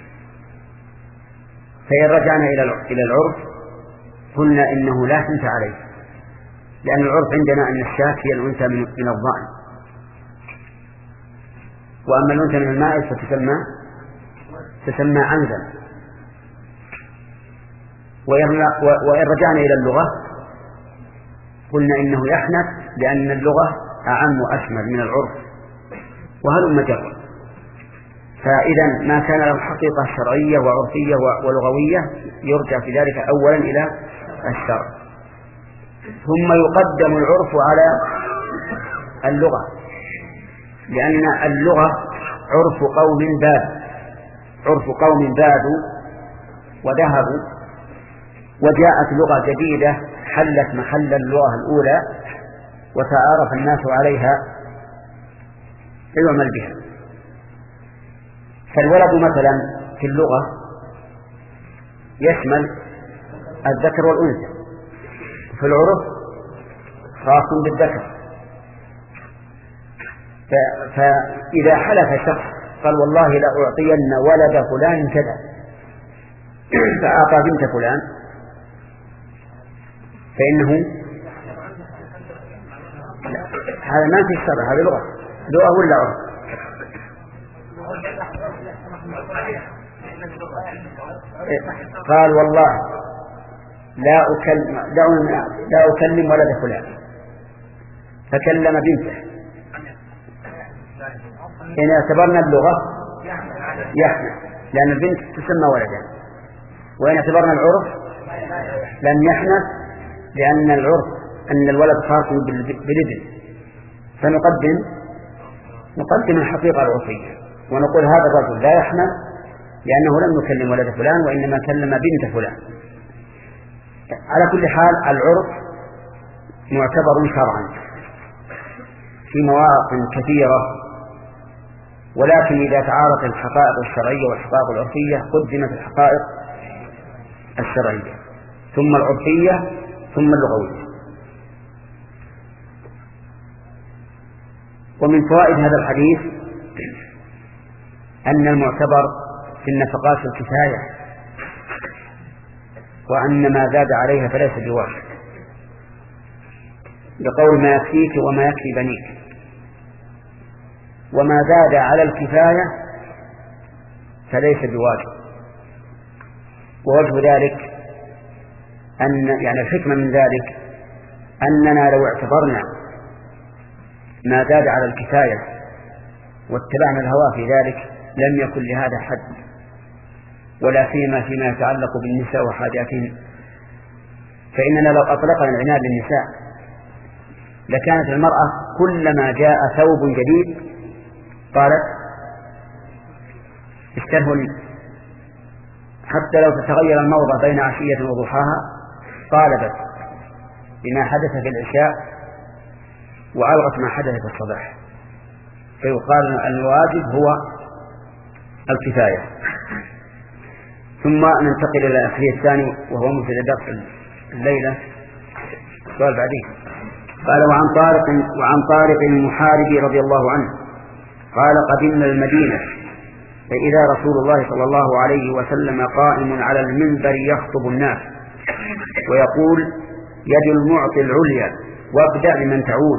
فإن رجعنا إلى العرف قلنا إنه لا حنث عليه، لأن العرف عندنا أن الشاة هي الأنثى من الضأن، وأما الأنثى من الماعز فتسمى تسمى عنزا. وإن رجعنا إلى اللغة قلنا إنه يحنث لأن اللغة أعم وأشمل من العرف، وهل مجرد. فإذا ما كان له حقيقة شرعية وعرفية ولغوية يرجع في ذلك أولا إلى الشرع، ثم يقدم العرف على اللغة، لأن اللغة عرف قوم باد عرف قوم بادوا وذهبوا، وجاءت لغة جديدة حلت محل اللغة الأولى وتعارف الناس عليها يعمل بها. فالولد مثلا في اللغة يشمل الذكر والأنثى، في العرف خاص بالذكر. فإذا حلف شخص قال والله لأعطين ولد فلان كذا فأعطى بنت فلان فإنه هذا ما في الشرع، هذا لغة لغة ولا عرف؟ قال والله لا أكلم لا أكلم ولد فلان فكلم بنته، إن اعتبرنا اللغة يحنث لأن البنت تسمى ولدا، وإن اعتبرنا العرف لم يحنث لأن العرف أن الولد خاص بالابن، فنقدم نقدم الحقيقة العرفية ونقول هذا الرجل لا يحنث لأنه لم يكلم ولد فلان وإنما كلم بنت فلان. على كل حال العرف معتبر شرعا في مواطن كثيرة، ولكن إذا تعارضت الحقائق الشرعية والحقائق العرفية قدمت الحقائق الشرعية ثم العرفية ثم اللغوية. ومن فوائد هذا الحديث أن المعتبر في النفقات الكفاية، وأن ما زاد عليها فليس بواجب، بقول ما يكفيك وما يكفي بنيك. وما زاد على الكفاية فليس بواجب. ووجه ذلك أن يعني الحكمة من ذلك أننا لو اعتبرنا ما زاد على الكفاية واتبعنا الهوى في ذلك لم يكن لهذا حد، ولا فيما فيما يتعلق بالنساء وحاجاتهن. فإننا لو أطلقنا العناد للنساء لكانت المرأة كلما جاء ثوب جديد قالت اشتره لي، حتى لو تتغير الموضع بين عشية وضحاها طالبت بما حدث في العشاء وألغت ما حدث في الصباح. فيقال أن الواجب هو الكفاية. ثم ننتقل إلى الأخير الثاني وهو مبتدأ درس الليلة. السؤال بعدين. قال وعن طارق وعن طارق المحاربي رضي الله عنه قال قدمنا المدينة فإذا رسول الله صلى الله عليه وسلم قائم على المنبر يخطب الناس ويقول يد المعطي العليا وابدأ لمن تعول،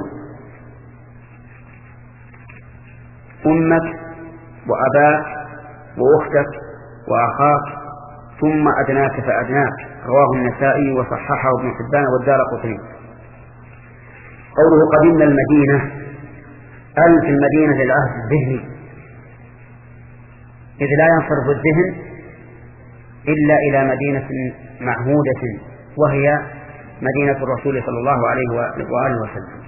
أمك وأباك وأختك وأخاك ثم أدناك فأدناك. رواه النسائي وصححه ابن حبان والدارقطني. قوله قدمنا المدينة، أل في المدينة للعهد الذهني، إذ لا ينصرف الذهن إلا إلى مدينة معهودة وهي مدينة الرسول صلى الله عليه وآله وسلم،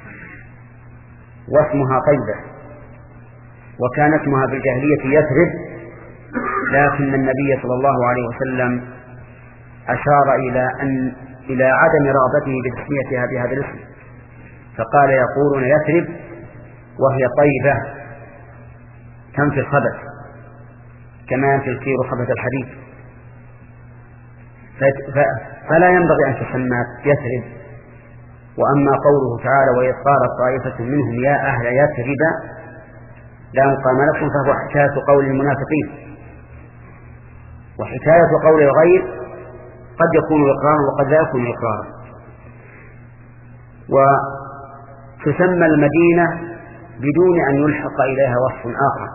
واسمها طيبة، وكان اسمها في الجاهلية يثرب، لكن النبي صلى الله عليه وسلم أشار إلى أن إلى عدم رغبته بتسميتها بهذا الاسم، فقال يقولون يثرب وهي طيبة تنفي الخبث كما ينفي الكير خبث الحديد، فلا ينبغي أن تسمى يثرب. وأما قوله تعالى وإذ قالت طائفة منهم يا أهل يثرب لا مقام لكم، فهو حكاية قول المنافقين، وحكاية قول الغير قد يكون إقرارا وقد لا يكون إقرارا. وتسمى المدينة بدون أن يلحق إليها وصف آخر،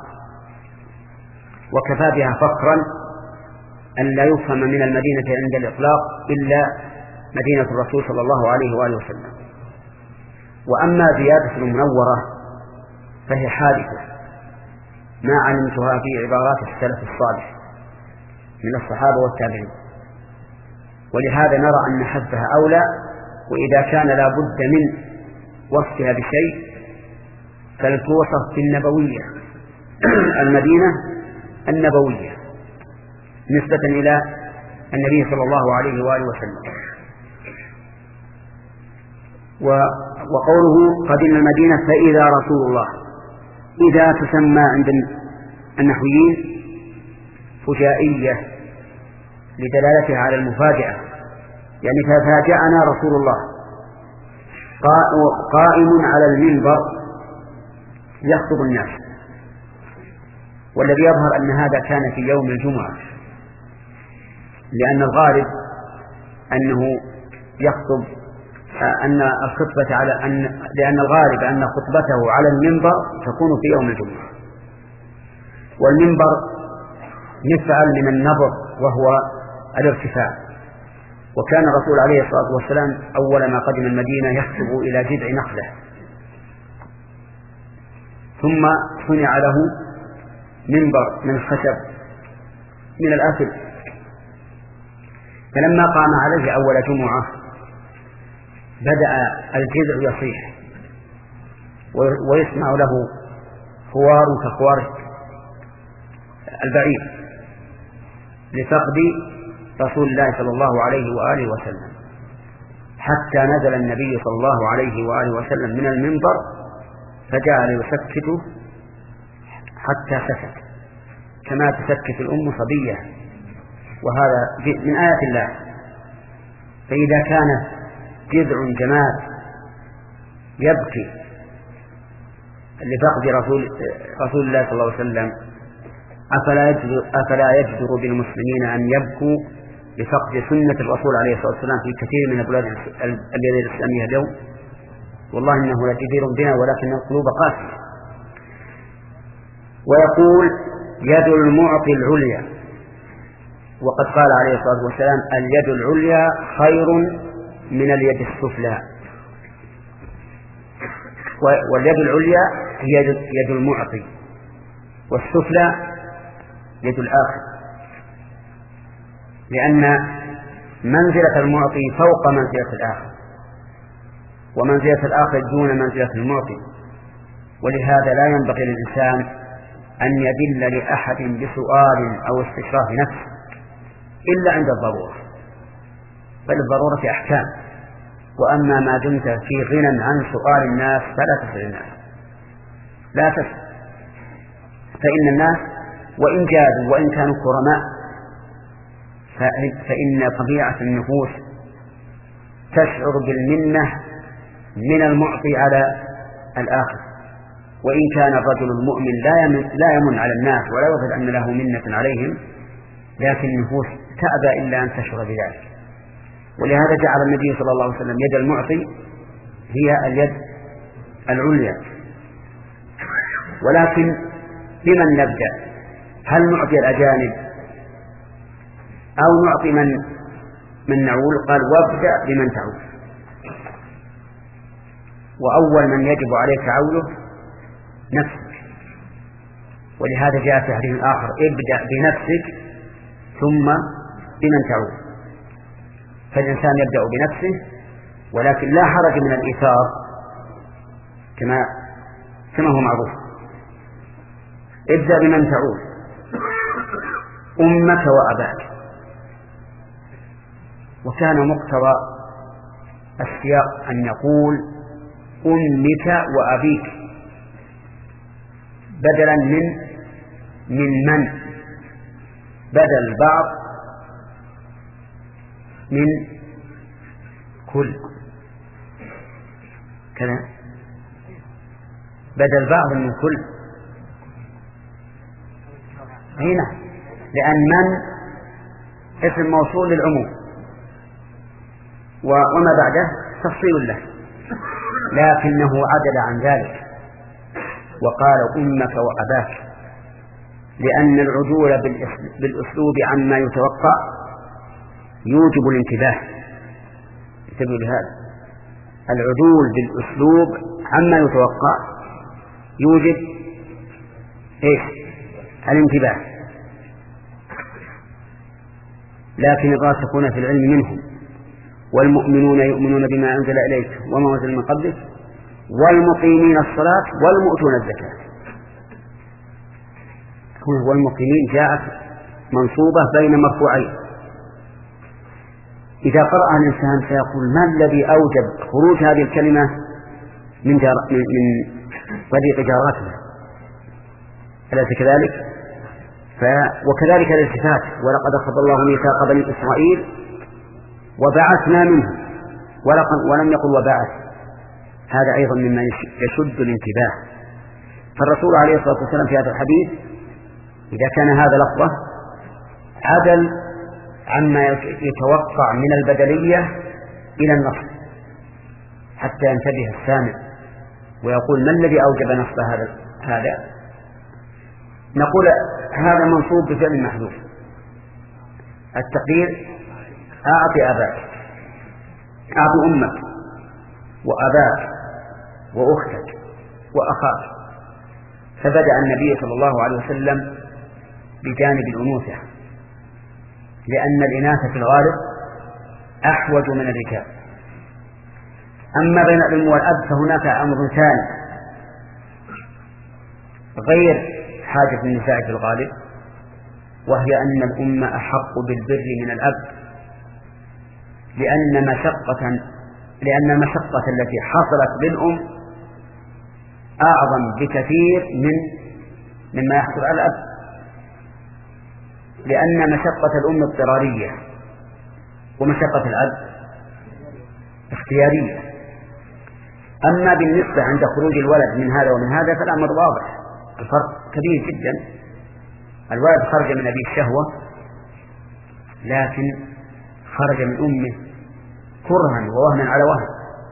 وكفى بها فخرا أن لا يفهم من المدينة عند الإطلاق إلا مدينة الرسول صلى الله عليه وآله وسلم. وأما زيادة المنورة فهي حادثة ما علمتها في عبارات السلف الصالح من الصحابة والتابعين، ولهذا نرى أن حذفها أولى. وإذا كان لا بد من وصفها بشيء فلتوصف بالنبوية المدينة النبوية نسبة إلى النبي صلى الله عليه وآله وسلم. وقوله قدم المدينة فإذا رسول الله، إذا تسمى عند النحويين فجائية لدلالتها على المفاجأة، يعني ففاجأنا رسول الله قائم على المنبر يخطب الناس. والذي يظهر أن هذا كان في يوم الجمعة، لأن الغالب أنه يخطب أن الخطبة على أن لأن الغالب أن خطبته على المنبر تكون في يوم الجمعة، والمنبر يفعل من النبر وهو الارتفاع. وكان الرسول عليه الصلاة والسلام أول ما قدم المدينة يخطب إلى جذع نخلة، ثم صنع له منبر من الخشب من الأسد، فلما قام عليه أول جمعة بدأ الجذع يصيح ويسمع له خوار كخوار البعير لفقد رسول الله صلى الله عليه وآله وسلم، حتى نزل النبي صلى الله عليه وآله وسلم من المنبر فجعل يسكته حتى سكت كما تسكت الأم صبية، وهذا من آيات الله. فإذا كان جذع جماد يبكي لفقد رسول, رسول الله صلى الله عليه وسلم، أفلا يجدر, أفلا يجدر بالمسلمين أن يبكوا لفقد سنة الرسول عليه الصلاة والسلام في كثير من البلاد الإسلامية اليوم؟ والله إنه لجدير بنا ولكن القلوب قاسية. ويقول يد المعطي العليا، وقد قال عليه الصلاة والسلام اليد العليا خير من اليد السفلى. واليد العليا هي يد المعطي، والسفلى يد الآخر، لأن منزلة المعطي فوق منزلة الآخر. ومنزلة الآخر دون منزلة المعطي. ولهذا لا ينبغي للإنسان أن يدل لأحد بسؤال أو استشراف نفسه إلا عند الضرورة، بل الضرورة أحكام. وأما ما دمت في غنى عن سؤال الناس فلا تسأل الناس، لا تسأل، فإن الناس وإن جادوا وإن كانوا كرماء فإن طبيعة النفوس تشعر بالمنة من المعطي على الآخر. وإن كان الرجل المؤمن لا يمن, لا يمن على الناس ولا يظهر أن له منة عليهم، لكن النفوس تأبى إلا أن تشعر بذلك. ولهذا جعل النبي صلى الله عليه وسلم يد المعطي هي اليد العليا. ولكن بمن نبدأ؟ هل نعطي الأجانب أو نعطي من من نعول؟ قال وابدأ بمن تعول، وأول من يجب عليك عوله نفسك. ولهذا جاء في حديث آخر ابدأ بنفسك ثم بمن تعول. فالإنسان يبدأ بنفسه، ولكن لا حرج من الإيثار كما كما هو معروف. ابدأ بمن تعول، أمك وأباك. وكان مقتضى السياق أن يقول أمك وأبيك بدلا من من من بدل بعض من كل كذا، بدل بعض من كل. هنا لأن من اسم موصول للعموم وما بعده تفصيل له، لكنه عدل عن ذلك وقال أمك وأباك، لأن العدول بالأسلوب عما يتوقع يوجب الانتباه. انتبهوا لهذا، العدول بالأسلوب عما يتوقع يوجب إيش؟ الانتباه. لكن الراسخون في العلم منهم والمؤمنون يؤمنون بما أنزل إليك وما أنزل من قبلك والمقيمين الصلاة والمؤتون الزكاة. والمقيمين جاءت منصوبة بين مرفوعين. إذا قرأ الإنسان سيقول ما الذي أوجب خروج هذه الكلمة من جار... من... من طريق جارتها؟ أليس كذلك؟ ف... وكذلك الالتفات، ولقد أخذ الله ميثاق بني إسرائيل وبعثنا منهم، ولم يقل وبعث. هذا أيضا مما يشد الانتباه. فالرسول عليه الصلاة والسلام في هذا الحديث إذا كان هذا لفظه عدل عما يتوقع من البدلية إلى النصب حتى ينتبه السامع ويقول ما الذي أوجب نصب هذا هذا نقول هذا منصوب بفعل محذوف. التقدير أعطي أباك، أعطي أمك وأباك وأختك وأخاك. فبدأ النبي صلى الله عليه وسلم بجانب الأنوثة، لأن الإناث في الغالب أحوج من الرجال. أما بين الأم والأب فهناك أمر ثاني غير حاجة النساء في الغالب، وهي أن الأم أحق بالبر من الأب، لأن مشقة لأن المشقة التي حصلت بالأم أعظم بكثير من مما يحصل على الأب، لأن مشقة الأم اضطرارية ومشقة الأب اختيارية. أما بالنسبة عند خروج الولد من هذا ومن هذا فالأمر واضح، الفرق كبير جدا. الولد خرج من أبيه الشهوة لكن خرج من أمه كرها ووهنا على وهن.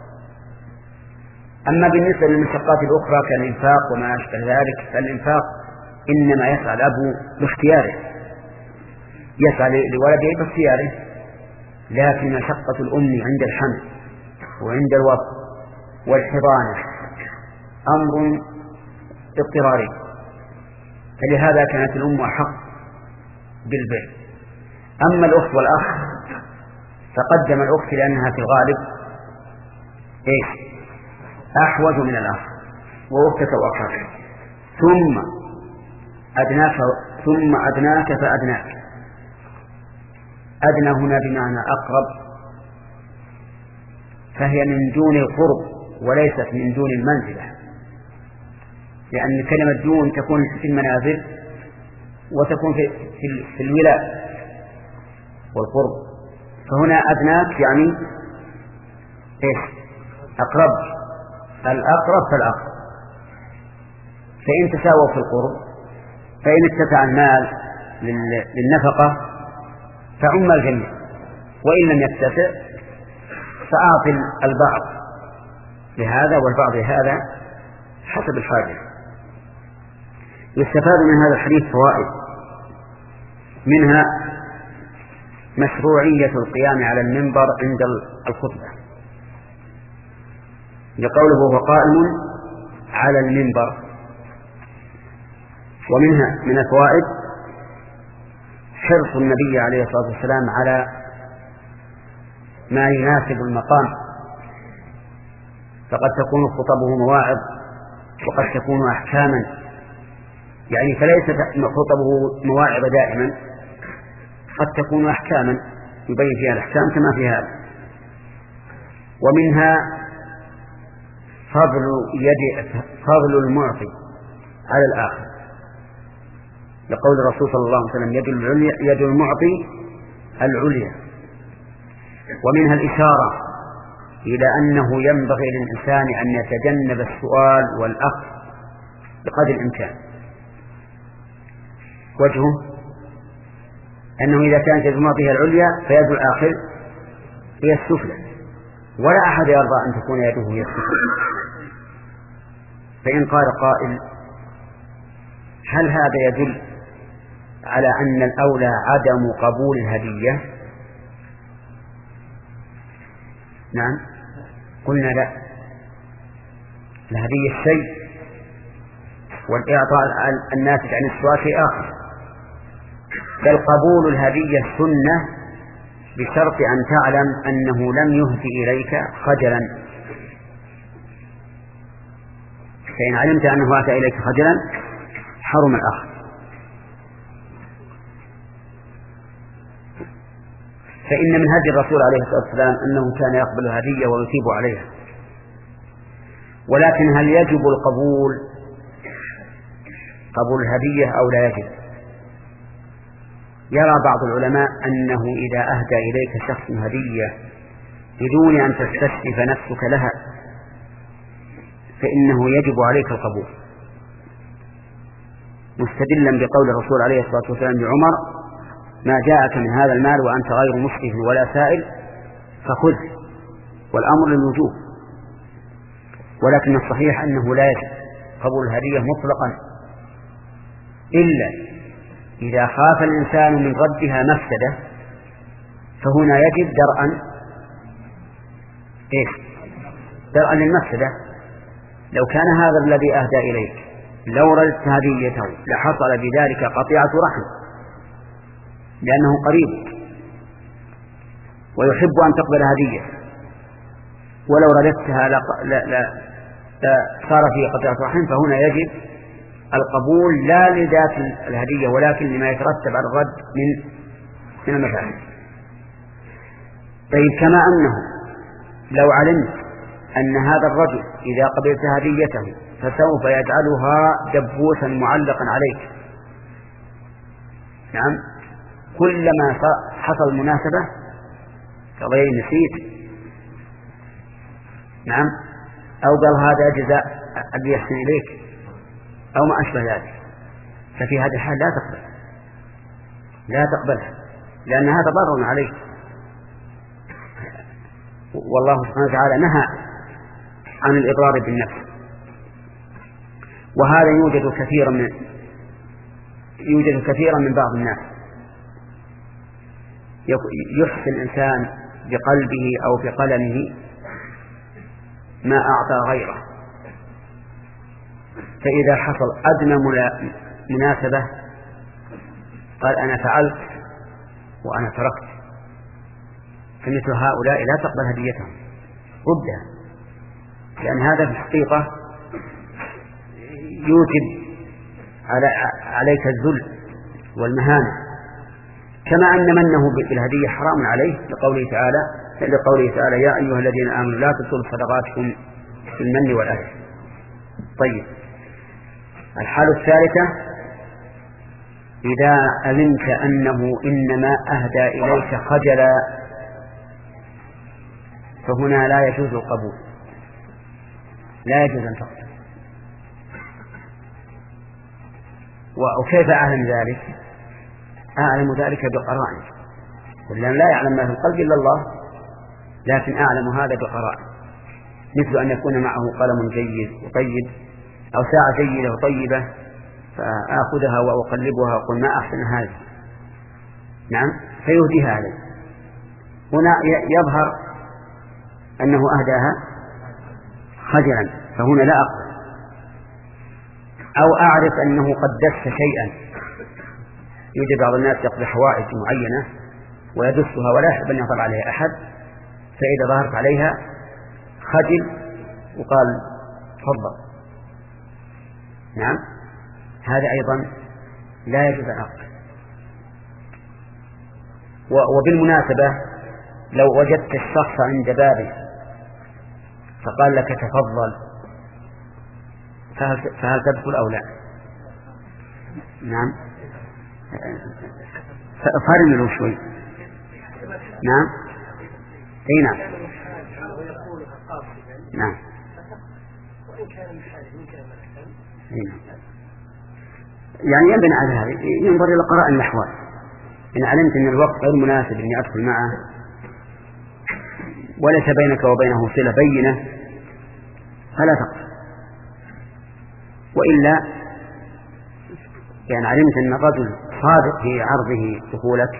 أما بالنسبة للمشقات الأخرى كالإنفاق وما أشبه ذلك فالإنفاق إنما يسعى الأب باختياره، يسعى لولده باختياره، لكن مشقة الأم عند الحمل وعند الوضع والحضانة أمر اضطراري، فلهذا كانت الأم أحق بالبر. أما الأخت والأخ فقدم الأخت لأنها في الغالب إيش؟ أحوج من الآخر ووقتك وأقرب، ثم أدناك ثم أدناك فأدناك. أدنى هنا بمعنى أقرب، فهي من دون القرب وليست من دون المنزلة، لأن كلمة دون تكون في المنازل وتكون في, في, في الولاء والقرب، فهنا أدناك يعني إيش؟ أقرب، الأقرب فالأقرب. فإن تساووا في القرب، فإن اتسع المال للنفقة فعم الجميع، وإن لم يتسع فأعطي البعض لهذا والبعض لهذا حسب الحاجة. يستفاد من هذا الحديث فوائد، منها مشروعية القيام على المنبر عند الخطبة، لقوله وهو قائم على المنبر. ومنها من الفوائد حرص النبي عليه الصلاة والسلام على ما يناسب المقام، فقد تكون خطبه مواعظ وقد تكون أحكاما، يعني فليست خطبه مواعظ دائما، قد تكون أحكاما يبين فيها الأحكام كما في هذا. ومنها فضل يد فضل المعطي على الآخر، لقول الرسول صلى الله عليه وسلم يد العليا يد المعطي العليا. ومنها الإشارة إلى أنه ينبغي للإنسان أن يتجنب السؤال والأخذ بقدر الإمكان. وجهه أنه إذا كانت يد المعطي هي العليا فيد الآخر هي السفلى، ولا أحد يرضى أن تكون يده هي السفلى. فإن قال قائل هل هذا يدل على أن الأولى عدم قبول الهدية؟ نعم، قلنا لا، الهدية شيء والإعطاء الناتج عن السؤال شيء آخر، بل قبول الهدية سنة بشرط أن تعلم أنه لم يهدي إليك خجلا. فإن علمت أنه أتى إليك خجلا حرم الأخذ. فإن من هدي الرسول عليه الصلاة والسلام أنه كان يقبل الهدية ويثيب عليها، ولكن هل يجب القبول قبول الهدية أو لا يجب؟ يرى بعض العلماء أنه إذا أهدى إليك شخص هدية بدون أن تستشرف نفسك لها فإنه يجب عليك القبول، مستدلا بقول الرسول عليه الصلاة والسلام لعمر ما جاءك من هذا المال وأنت غير مسرف ولا سائل فخذ، والأمر للوجوب. ولكن الصحيح أنه لا يجب قبول الهدية مطلقا، إلا إذا خاف الإنسان من ردها مفسدة فهنا يجب درءا إيش؟ درءا للمفسدة. لو كان هذا الذي أهدى إليك لو ردت هديته لحصل بذلك قطيعة رحم، لأنه قريب ويحب أن تقبل هدية، ولو ردتها لا لا لا صار فيه قطيعة رحم، فهنا يجب القبول لا لذات الهدية ولكن لما يترتب على الرد من من المفاسد. طيب، كما أنه لو علمت أن هذا الرجل إذا قبلت هديته فسوف يجعلها دبوسا معلقا عليك، نعم، كلما حصل مناسبة كغير نسيت، نعم، أو قال هذا جزاء الذي يحسن إليك أو ما أشبه ذلك، ففي هذه الحال لا تقبل لا تقبلها لأن هذا ضرر عليك. والله سبحانه وتعالى نهى عن الإضرار بالنفس، وهذا يوجد كثيرا من يوجد كثيرا من بعض الناس يحسن الإنسان بقلبه أو بقلمه ما أعطى غيره، فإذا حصل أدنى مناسبة قال أنا فعلت وأنا تركت، فمثل هؤلاء لا تقبل هديتهم ردها، لأن هذا في الحقيقة يوجب على عليك الذل والمهانة، كما أن منه بالهدية حرام عليه لقوله تعالى لقوله تعالى يا أيها الذين آمنوا لا تبطلوا صدقاتكم بالمن والأذى. طيب، الحالة الثالثة إذا علمت أنه إنما أهدى إليك خجلا، فهنا لا يجوز القبول، لا يجوز أن تقبل. وكيف أعلم ذلك؟ أعلم ذلك بقرائن، لأن لا يعلم ما في القلب إلا الله، لكن أعلم هذا بقرائن، مثل أن يكون معه قلم جيد وطيب أو ساعة جيدة وطيبة فآخذها وأقلبها وأقول ما أحسن هذه، نعم، فيهديها عليه. هنا يظهر أنه أهداها خجلا، فهنا لا أقبل. أو أعرف أنه قد دس شيئا، يوجد بعض الناس يقضي حوائج معينة ويدسها ولا يحب أن يطلع عليها أحد، فإذا ظهرت عليها خجل وقال تفضل، نعم، هذا أيضا لا يجوز أن أقبل. وبالمناسبة لو وجدت الشخص عند بابه فقال لك تفضل، فهل, فهل تدخل أو لا؟ نعم، فرملوا شوي. نعم، اي نعم، نعم، يعني ينبني على هذا، ينظر إلى قراء الأحوال. إن علمت أن الوقت غير مناسب إني أدخل معه وليس بينك وبينه صلة بينة فلا تقبل، وإلا يعني علمت أن الرجل صادق في عرضه دخولك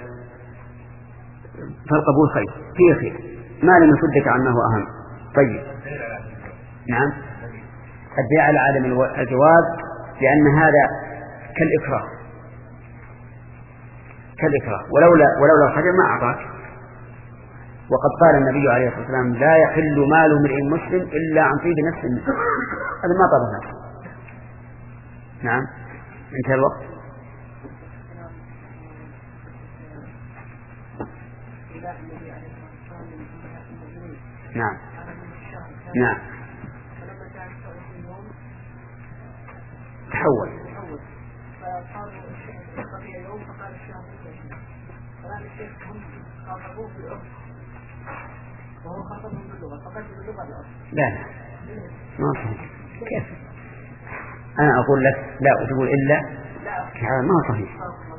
فالقبول خير فيه خير، ما لم يصدك عما هو أهم. طيب، نعم، الداعي على عدم الجواز لأن هذا كالإكراه كالإكراه ولولا ولولا الخجل ما أعطاك. وقد قال النبي عليه الصلاة والسلام لا يحل مال امرئ مسلم إلا عن طيب نفس منه، هذا ما طلب نفسه. نعم، انتهى الوقت. نعم، نعم، تحول. لا لا ما صحيح. كيف أنا أقول لك لا وتقول إلا ما هو صحيح.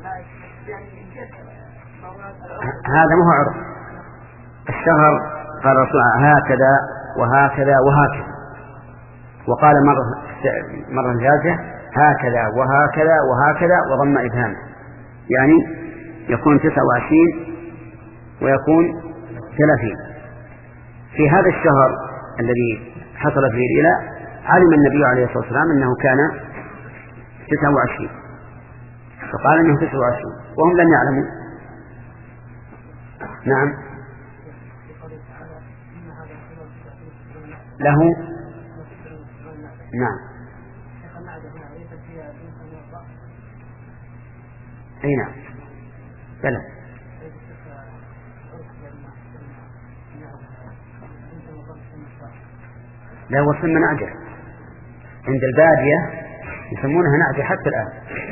هذا ما هو عرف. الشهر قال الرسول هكذا وهكذا وهكذا، وقال مرة مرة جازة هكذا وهكذا وهكذا وضم إبهامه، يعني يكون تسعة وعشرين ويكون ثلاثين. في هذا الشهر الذي حصل فيه الإله علم النبي عليه الصلاة والسلام أنه كان تسعة وعشرين، فقال أنه تسعة وعشرين وهم لم يعلموا. نعم، له. نعم، أي نعم، بلى. لا، وصلنا نعجة عند البادية يسمونها نعجة حتى الآن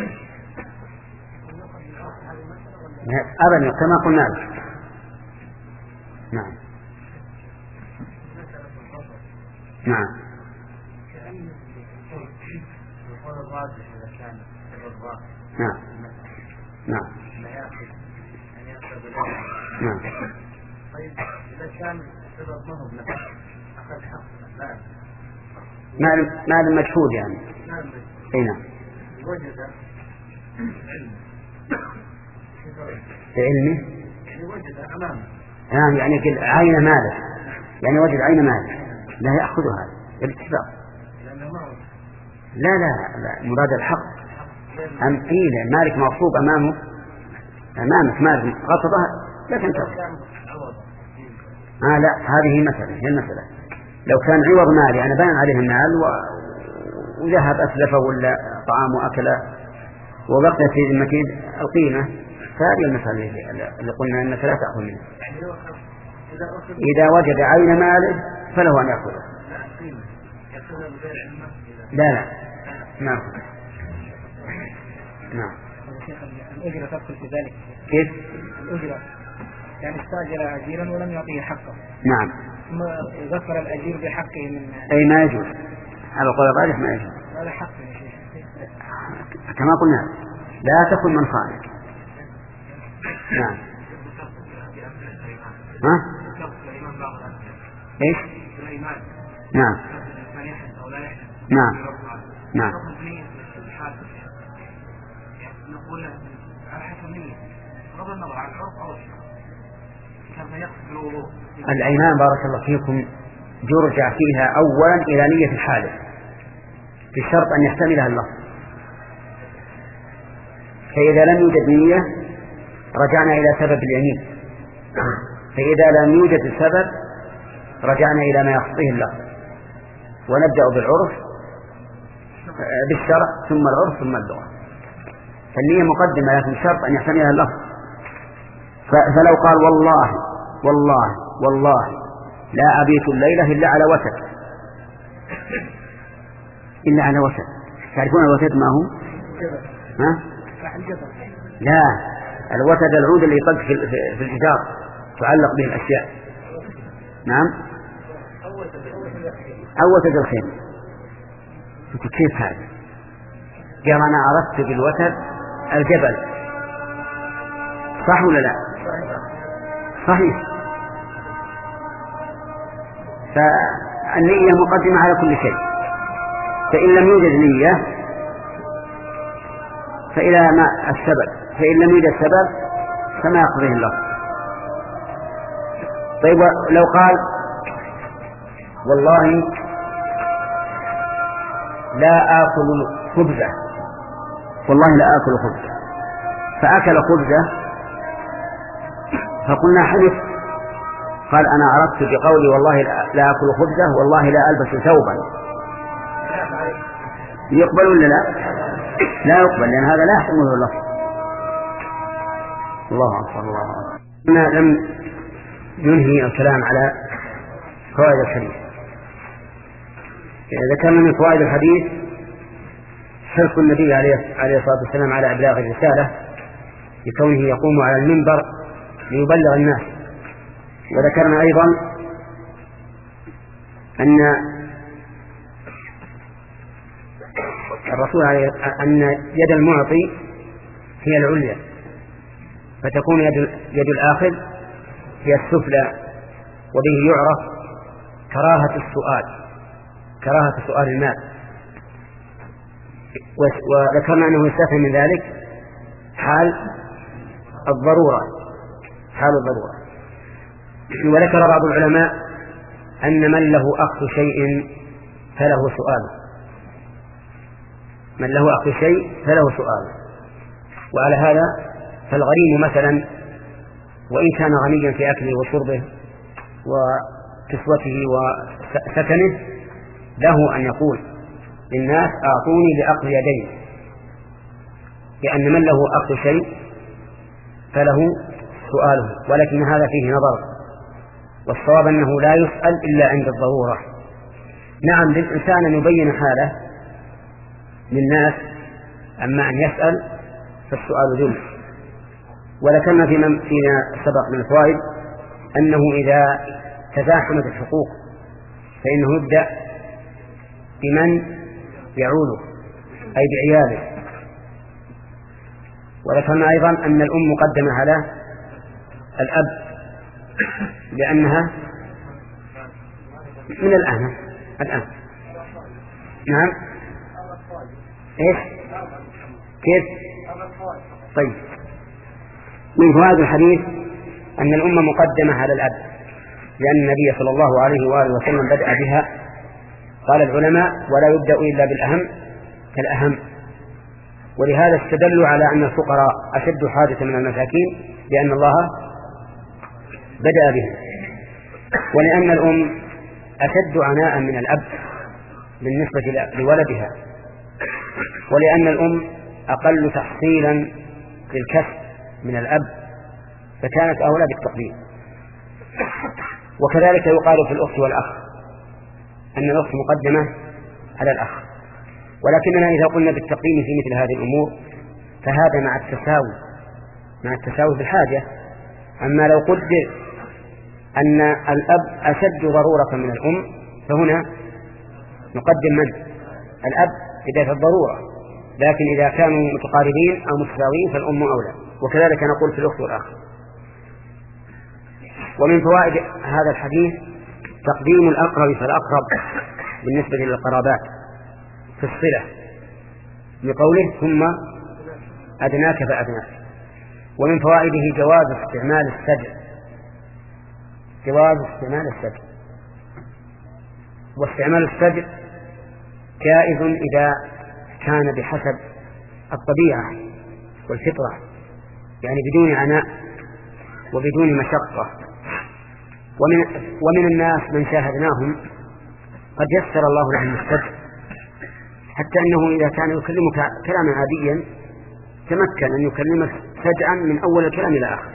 أبدا كما قلنا لك. نعم، نعم، نعم، نعم، نعم. طيب إذا كان سبب ما هو بنفسه أخذ حق مال مال مجهود يعني. أي نعم. وجد بعلمه. وجد أمامه. نعم، يعني كل عين ماله، يعني وجد عين ماله لا يأخذ هذا بالاتفاق. لا لا لا مراد الحق. أم قيل مالك مغصوب أمامه أمامك مالك غصبه لا تنتظر. آه لا، هذه مسألة هي المسألة. لو كان عوض مالي أنا بان عليه المال وذهب أسلفه ولا طعام وأكله وبقي في ذمته القيمة، فهذه المسألة اللي قلنا أنك لا تأخذ منه. إذا وجد عين ماله فله أن يأخذه. لا لا نعم نعم. الأجرة تدخل في ذلك. كيف؟ الأجرة يعني استأجر أجيرا ولم يعطيه حقه. نعم. ثم ذكر الأجير بحقه من. أي ما يجوز. على القول الراجح ما يجوز. هذا حق يا شيخ. كما قلنا لا تكن من خانك. نعم. ها؟ إيش؟ نعم. نعم. نعم. نقول على حسب نية بغض النظر عن العرف أو الشرع كما يقصد الوضوء. الأيمان بارك الله فيكم يرجع فيها أولا إلى نية الحالف بشرط أن يحتملها اللفظ، فإذا لم يوجد نية رجعنا إلى سبب اليمين، فإذا لم يوجد السبب رجعنا إلى ما يقصده اللفظ، ونبدأ بالعرف بالشرع ثم العرف ثم اللغة. فالنية مقدمة لكن شرط أن يحتملها اللفظ. فلو قال والله والله والله لا أبيت الليلة إلا على وتد، إلا على وتد. تعرفون الوتد ما هو؟ ها؟ لا، الوتد العود اللي يطق في الجدار تعلق به الأشياء. نعم. أو وتد الخيل. كيف هذا؟ قال أنا أردت بالوتد الجبل، صح ولا لا؟ صحيح. فالنية مقدمة على كل شيء، فإن لم يوجد نية فإلى ما السبب، فإن لم يوجد سبب فما يقضيه الله. طيب لو قال والله لا آكل خبزة، والله لا آكل خبزة، فأكل خبزة فقلنا حلف، قال أنا أردت بقولي والله لا آكل خبزة والله لا ألبس ثوبا، يقبل ولا لا؟ لا يقبل، لأن هذا لا يحتمله اللفظ. الله أكبر الله أكبر. هنا لم ينهي الكلام على فوائد الحديث. ذكرنا من فوائد الحديث حرص النبي عليه الصلاة والسلام على إبلاغ الرسالة بكونه يقوم على المنبر ليبلغ الناس. وذكرنا أيضا أن الرسول عليه أن يد المعطي هي العليا، فتكون يد, يد الآخذ هي السفلى، وبه يعرف كراهة السؤال، كراهة سؤال المال. وذكرنا أنه يستثنى من ذلك حال الضرورة، حال الضرورة. وذكر بعض العلماء أن من له أخذ شيء فله سؤال، من له أخذ شيء فله سؤال. وعلى هذا فالغريم مثلا وإن كان غنيا في أكله وشربه وكسوته وسكنه له أن يقول للناس أعطوني بأخذ يدين، لأن من له أخذ شيء فله سؤاله، ولكن هذا فيه نظر، والصواب أنه لا يسأل إلا عند الضرورة. نعم للإنسان أن يبين حاله للناس، أما أن يسأل فالسؤال ذل. ولكن فيما سبق من الفوائد أنه إذا تزاحمت الحقوق فإنه يبدأ بمن يعوله أي بعياله. وذكرنا أيضا أن الأم مقدمة على الأب لأنها من الآن الآن. نعم. إيش؟ كيف؟ طيب. من فوائد الحديث أن الأمة مقدمة على الأب، لأن النبي صلى الله عليه وآله وسلم بدأ بها. قال العلماء ولا يبدأ إلا بالأهم كالأهم، ولهذا استدلوا على أن الفقراء أشد حاجة من المساكين لأن الله بدأ بهم، ولأن الأم أشد عناء من الأب بالنسبة لولدها، ولأن الأم أقل تحصيلا للكسب من الأب فكانت أولى بالتقديم. وكذلك يقال في الأخت والأخ أن الأخت مقدمة على الأخ، ولكننا إذا قلنا بالتقديم في مثل هذه الأمور فهذا مع التساوي مع التساوي في الحاجة. أما لو قدر أن الأب أشد ضرورة من الأم فهنا نقدم من؟ الأب بداية الضرورة، لكن إذا كانوا متقاربين أو متساويين فالأم أولى. وكذلك نقول في الأخت والأخ. ومن فوائد هذا الحديث تقديم الأقرب فالأقرب بالنسبة للقرابات في الصلة لقوله ثم أدناك فأدناك. ومن فوائده جواز استعمال السجع جواز استعمال السجع واستعمال السجع جائز إذا كان بحسب الطبيعة والفطرة، يعني بدون عناء وبدون مشقة. ومن, ومن الناس من شاهدناهم قد يسر الله لهم السجع حتى أنه إذا كان يكلمك كلاما عاديا تمكن أن يكلمك سجعا من أول الكلام إلى آخر،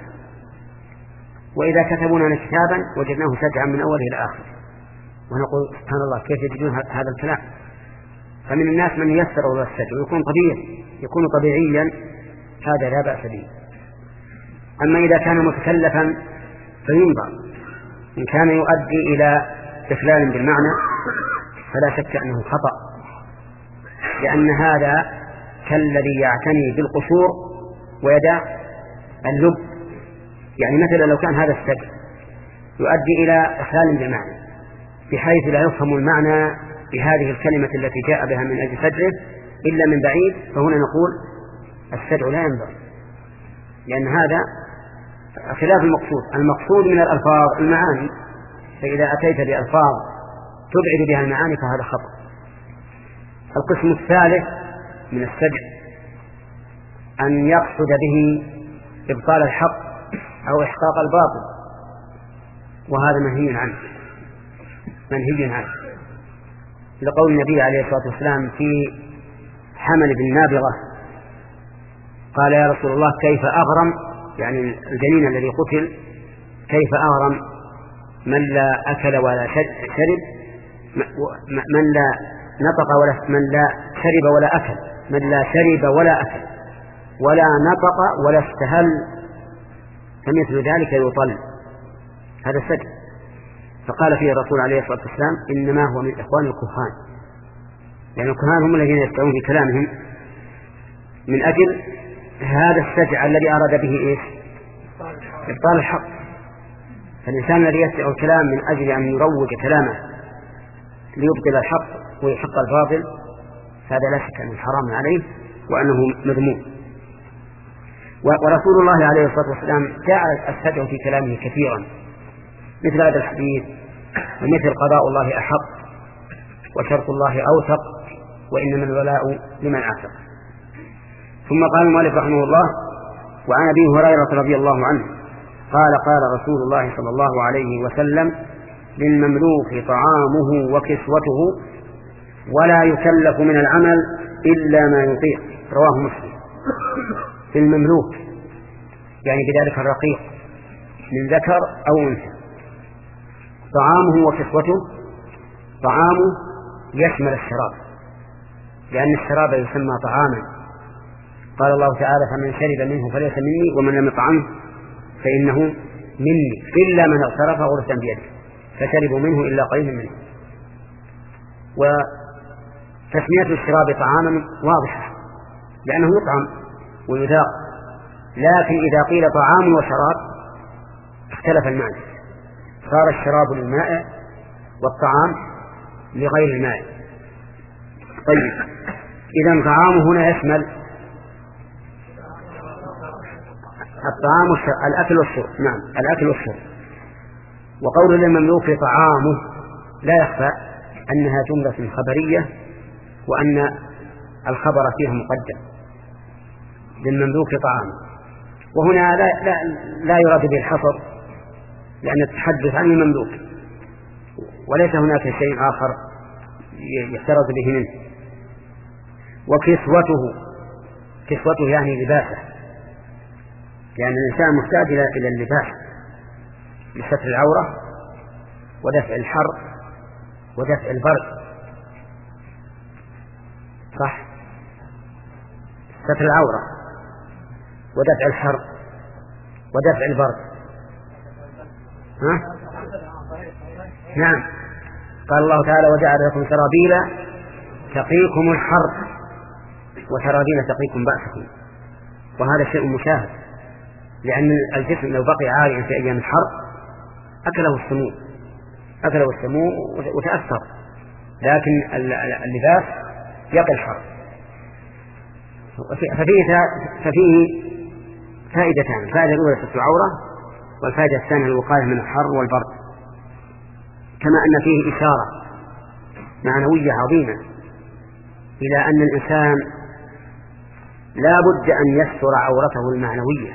وإذا كتبوا لنا كتابا وجدناه سجعا من أوله إلى آخر، ونقول سبحان الله كيف يجدون هذا الكلام. فمن الناس من يسر له السجع ويكون طبيعي يكون طبيعيا، هذا لا بأس به. أما إذا كان متكلفا فينظر، إن كان يؤدي إلى إخلال بالمعنى فلا شك أنه خطأ، لأن هذا كالذي يعتني بالقصور ويدع اللب. يعني مثلا لو كان هذا السجع يؤدي إلى إخلال بالمعنى بحيث لا يفهم المعنى بهذه الكلمة التي جاء بها من أجل سجعه إلا من بعيد، فهنا نقول السجع لا ينبغي، لأن هذا خلاف المقصود. المقصود من الألفاظ المعاني، فإذا أتيت بألفاظ تبعد بها المعاني فهذا خطأ. القسم الثالث من السجع أن يقصد به إبطال الحق أو إحقاق الباطل، وهذا منهي عنه منهي عنه لقول النبي عليه الصلاة والسلام في حمل بن نابغة قال يا رسول الله كيف أغرم، يعني الجنين الذي قتل، كيف أغرم من لا أكل ولا شرب، من لا نطق ولا من لا شرب ولا أكل من لا شرب ولا أكل ولا نطق ولا استهل، فمثل ذلك يطل، هذا السجع. فقال فيه الرسول عليه الصلاة والسلام إنما هو من إخوان الكهان، لأن الكهان هم الذين يستعون بكلامهم من أجل هذا السجع الذي أراد به إيش؟ إبطال الحق. فالإنسان الذي يستعو الكلام من أجل أن يروج كلامه ليبطل الحق ويحق الباطل هذا لا شك أنه حرام عليه وأنه مذموم. ورسول الله عليه الصلاة والسلام جعل السجع في كلامه كثيرا مثل هذا الحديث، ومثل قضاء الله أحق وشرط الله أوثق وإنما الولاء لمن عاتق. ثم قال المؤلف رحمه الله وعن أبي هريرة رضي الله عنه قال قال رسول الله صلى الله عليه وسلم للمملوك طعامه وكسوته ولا يكلف من العمل إلا ما يطيق، رواه مسلم. في المملوك يعني بذلك الرقيق من ذكر أو أنثى. طعامه وكسوته، طعامه يشمل الشراب لأن الشراب يسمى طعاما، قال الله تعالى فمن شرب منه فليس مني ومن لم يطعمه فإنه مني إلا من اغترف غرفا بيده فشربوا منه إلا قليل منه. وتسمية الشراب طعاما واضحة لأنه يطعم ويذاق، لكن إذا قيل طعام وشراب اختلف المعنى، صار الشراب للماء والطعام لغير الماء. طيب إذن طعام هنا يشمل الطعام والشرب، الأكل والشرب، نعم الأكل والشرب. وقول للمملوك طعامه لا يخفى أنها جملة خبرية وأن الخبر فيها مقدم، للمملوك طعامه، وهنا لا, لا, لا يراد به الحصر لأن التحدث عن المملوك، وليس هناك شيء آخر يحترز به منه. وكسوته، كسوته يعني لباسه، لأن الإنسان محتاج إلى اللباس لستر العورة ودفع الحر ودفع البرد. صح، ستر العورة ودفع الحر ودفع البرد. ها؟ نعم، قال الله تعالى وجعل لكم سرابيل تقيكم الحر وسرابيل تقيكم بأسكم. وهذا شيء مشاهد، لأن الجسم لو بقي عاريا في أيام الحر أكله السموم أكله السموم وتأثر، لكن اللباس يقي الحر. ففيه, ففيه فائدتان: الفائدة الأولى ستر العورة، والفائدة الثانية الوقاية من الحر والبرد. كما أن فيه إشارة معنوية عظيمة إلى أن الإنسان لا بد أن يستر عورته المعنوية،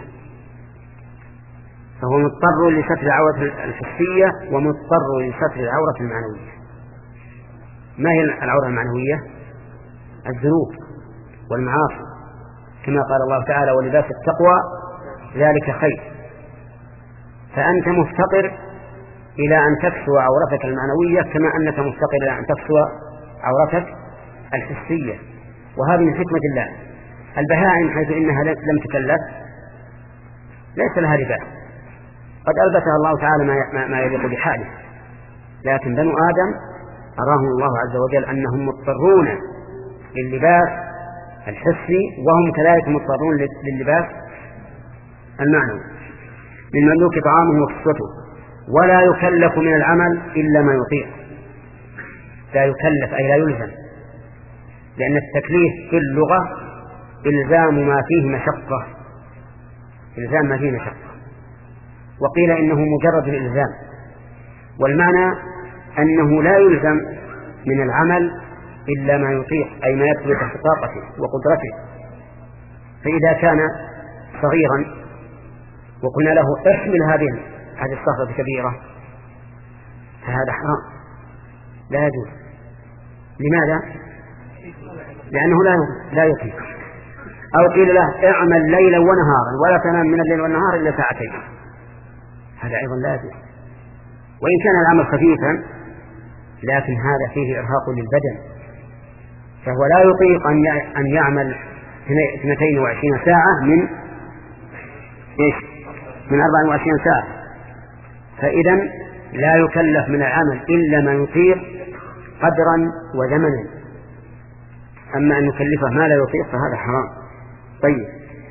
فهو مضطر لستر العورة الحسية ومضطر لستر العورة المعنوية. ما هي العورة المعنوية؟ الذنوب والمعاصي، كما قال الله تعالى ولباس التقوى ذلك خير. فأنت مفتقر إلى أن تكسو عورتك المعنوية كما أنك مفتقر إلى أن تكسو عورتك الحسية، وهذه من حكمة الله. البهائم حيث إنها لم تكلف ليس لها لباس، قد ألبسها الله تعالى ما يليق بحاله، لكن بنو آدم أراهم الله عز وجل أنهم مضطرون للباس الحسي، وهم كذلك مضطرون للباس المعنوي. للمملوك طعامه وكسوته، ولا يكلف من العمل إلا ما يطيق. لا يكلف أي لا يلزم، لأن التكليف في اللغة إلزام ما فيه مشقة، إلزام ما فيه مشقة، وقيل إنه مجرد الإلزام، والمعنى أنه لا يلزم من العمل إلا ما يطيق، أي ما يدخل تحت طاقته وقدرته. فإذا كان صغيرا وقلنا له احمل هذه هذه الصخرة الكبيرة فهذا حرام لا يجوز. لماذا؟ لأنه لا لا يطيق. أو قيل له اعمل ليلا ونهارا ولا تنام من الليل والنهار إلا ساعتين، هذا أيضا لا يجوز. وإن كان العمل خفيفا لكن هذا فيه إرهاق للبدن، فهو لا يطيق أن يعمل اثنتين وعشرين ساعة من إيش؟ من أربع وعشرين ساعة. فإذا لا يكلف من العمل إلا ما يطيق قدرا وزمنا، أما أن يكلفه ما لا يطيق فهذا حرام. طيب،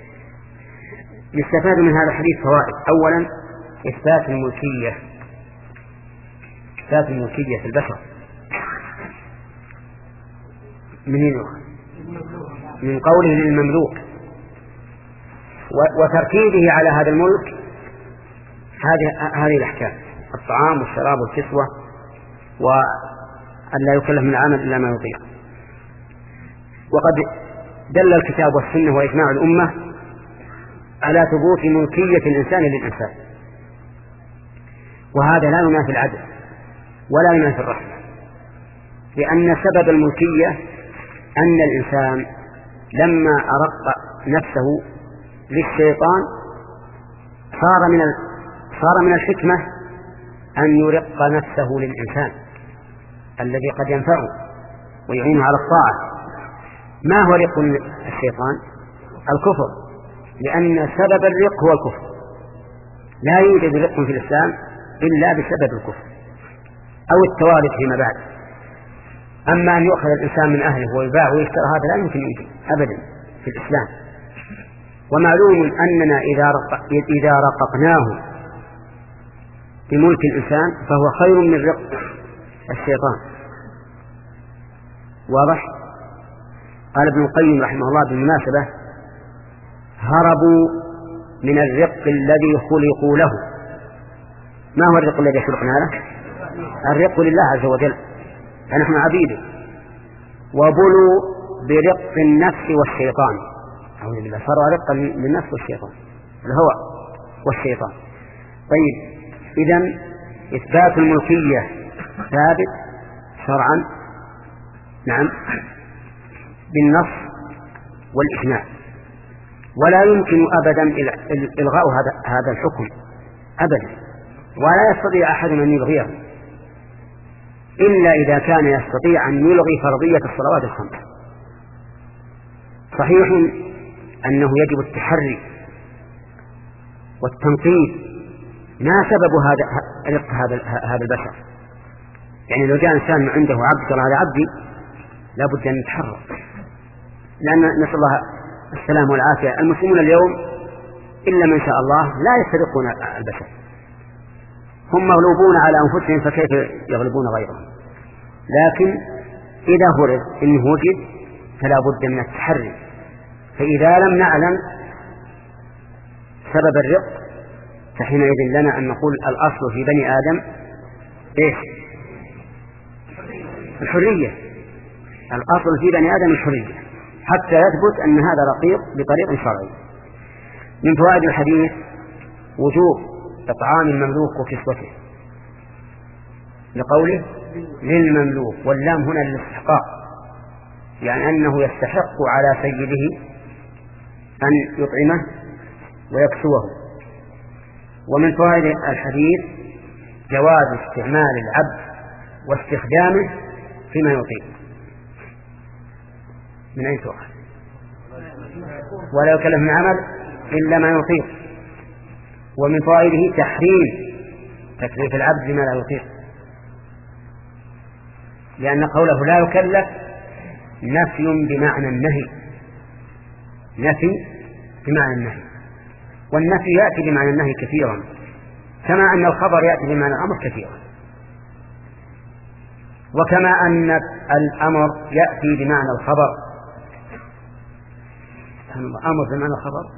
يستفاد من هذا الحديث فوائد. أولا إثبات الملكية، إثبات الملكية في البشر من من قوله للمملوك وتركيبه على هذا الملك هذه هذه الأحكام: الطعام والشراب والكسوة، وأن لا يكلف من العمل إلا ما يطيق. وقد دل الكتاب والسنة وإجماع الأمة على ثبوت ملكية الإنسان للإنسان، وهذا لا ينافي العدل ولا ينافي الرحمة، لأن سبب الملكية أن الإنسان لما أرق نفسه للشيطان صار من صار من الحكمة أن يرق نفسه للإنسان الذي قد ينفعه ويعينه على الطاعة. ما هو رق الشيطان؟ الكفر، لأن سبب الرق هو الكفر. لا يوجد رق في الإسلام إلا بسبب الكفر أو التوارث فيما بعد. أما أن يؤخذ الإنسان من أهله ويباع ويشترى هذا لا يمكن يوجد أبدا في الإسلام. ومعلوم أننا إذا رق... إذا رققناه بملك الإنسان فهو خير من رق الشيطان. واضح؟ قال ابن القيم رحمه الله بالمناسبة: هربوا من الرق الذي خلقوا له. ما هو الرق الذي خلقنا له؟ الرق لله عز وجل، فنحن عبيده. وبلوا برق النفس والشيطان، أعوذ بالله، صار رقا للنفس والشيطان، الهوى والشيطان. طيب، إذن إثبات الملكية ثابت شرعا نعم بالنص والإجماع، ولا يمكن أبدا إلغاء هذا هذا الحكم أبدا، ولا يستطيع أحد أن يلغيه إلا إذا كان يستطيع أن يلغي فرضية الصلوات الخمس. صحيح أنه يجب التحري والتنقيب، ما سبب هذا هذا هذا البشر؟ يعني لو جاء إنسان عنده عبد قال هذا عبدي لا بد أن يتحرى، لأن نسأل الله السلام والعافية. المسلمون اليوم إلا من شاء الله لا يسترقون البشر، هم مغلوبون على أنفسهم فكيف يغلبون غيرهم. لكن إذا فرض إنه وجد فلا بد من التحري، فإذا لم نعلم سبب الرق فحينئذ لنا أن نقول الأصل في بني آدم إيش؟ الحرية. الأصل في بني آدم الحرية حتى يثبت أن هذا رقيق بطريق شرعي. من فوائد الحديث وجوب إطعام المملوك وكسوته، لقوله للمملوك، واللام هنا للاستحقاق، يعني أنه يستحق على سيده أن يطعمه ويكسوه. ومن فوائد الحديث جواز استعمال العبد واستخدامه فيما يطيق. من أين تؤخذ؟ ولا يكلف من عمل إلا ما يطيق. ومن فوائده تحريم تكليف العبد بما لا يطيق، لأن قوله لا يكلف نفي بمعنى النهي، نفي بمعنى النهي، والنفي يأتي بمعنى النهي كثيرا، كما أن الخبر يأتي بمعنى الأمر كثيرا، وكما أن الأمر يأتي بمعنى الخبر. أمر بمعنى الخبر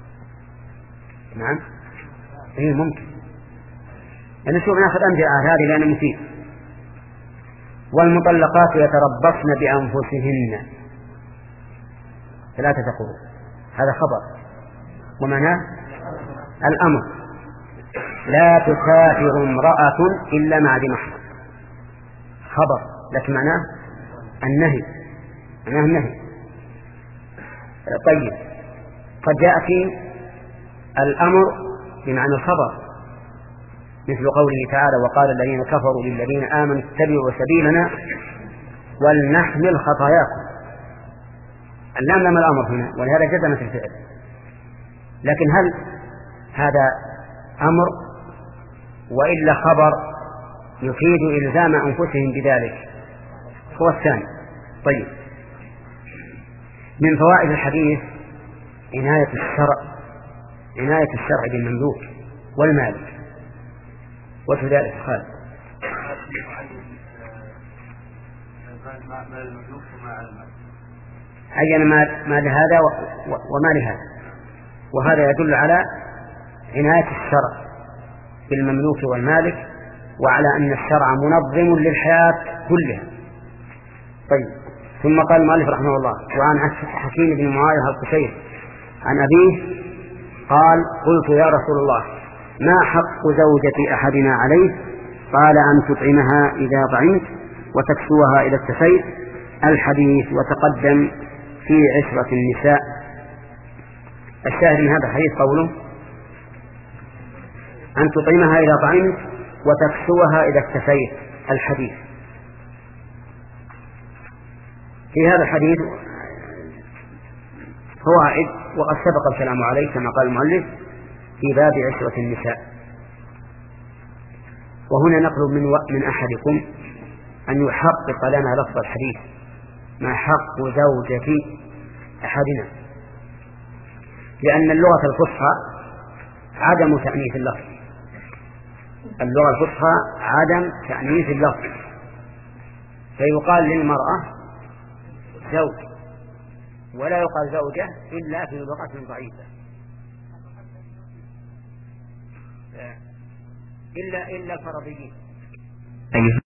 نعم إيه ممكن. أنا شوف نأخذ أمثلة هذه لأنه مفيد. والمطلقات يتربصن بأنفسهن ثلاثة قروء، هذا خبر ومعناه الأمر. لا تسافر امرأة إلا مع ذي محرم، خبر لكن معناه النهي، معناه النهي. طيب قد جاء في الأمر بمعنى الخبر، مثل قوله تعالى وقال الذين كفروا للذين آمنوا اتبعوا سبيلنا ولنحمل خطاياكم. اللام لام الأمر هنا، ولهذا جزمت الفعل. لكن هل هذا أمر وإلا خبر يفيد إلزام أنفسهم بذلك؟ هو الثاني. طيب من فوائد الحديث عناية الشرع عناية الشرع بالمملوك والمالك. وفي ذلك خالد عين ما لهذا وما لهذا، وهذا يدل على عناية الشرع بالمملوك والمالك، وعلى أن الشرع منظم للحياة كلها. طيب ثم قال المؤلف رحمه الله وعن حكيم بن معاوية القشيري عن أبيه قال قلت يا رسول الله ما حق زوجة أحدنا عليه؟ قال أن تطعمها إذا طعمت وتكسوها إذا اكتفيت. الحديث وتقدم في عشرة النساء. الشاهد من هذا الحديث قوله أن تطعمها إذا طعمت وتكسوها إذا اكتفيت. الحديث في هذا الحديث فوائد وقد سبق الكلام عليه كما قال المؤلف في باب عشرة النساء. وهنا نطلب من, من أحدكم أن يحقق لنا لفظ الحديث، ما حق زوجة أحدنا، لأن اللغة الفصحى عدم تأنيث اللفظ، اللغة الفصحى عدم تأنيث اللفظ، فيقال للمرأة زوج ولا يقال زوجة إلا في لغة ضعيفة، إلا إلا الفرضيين.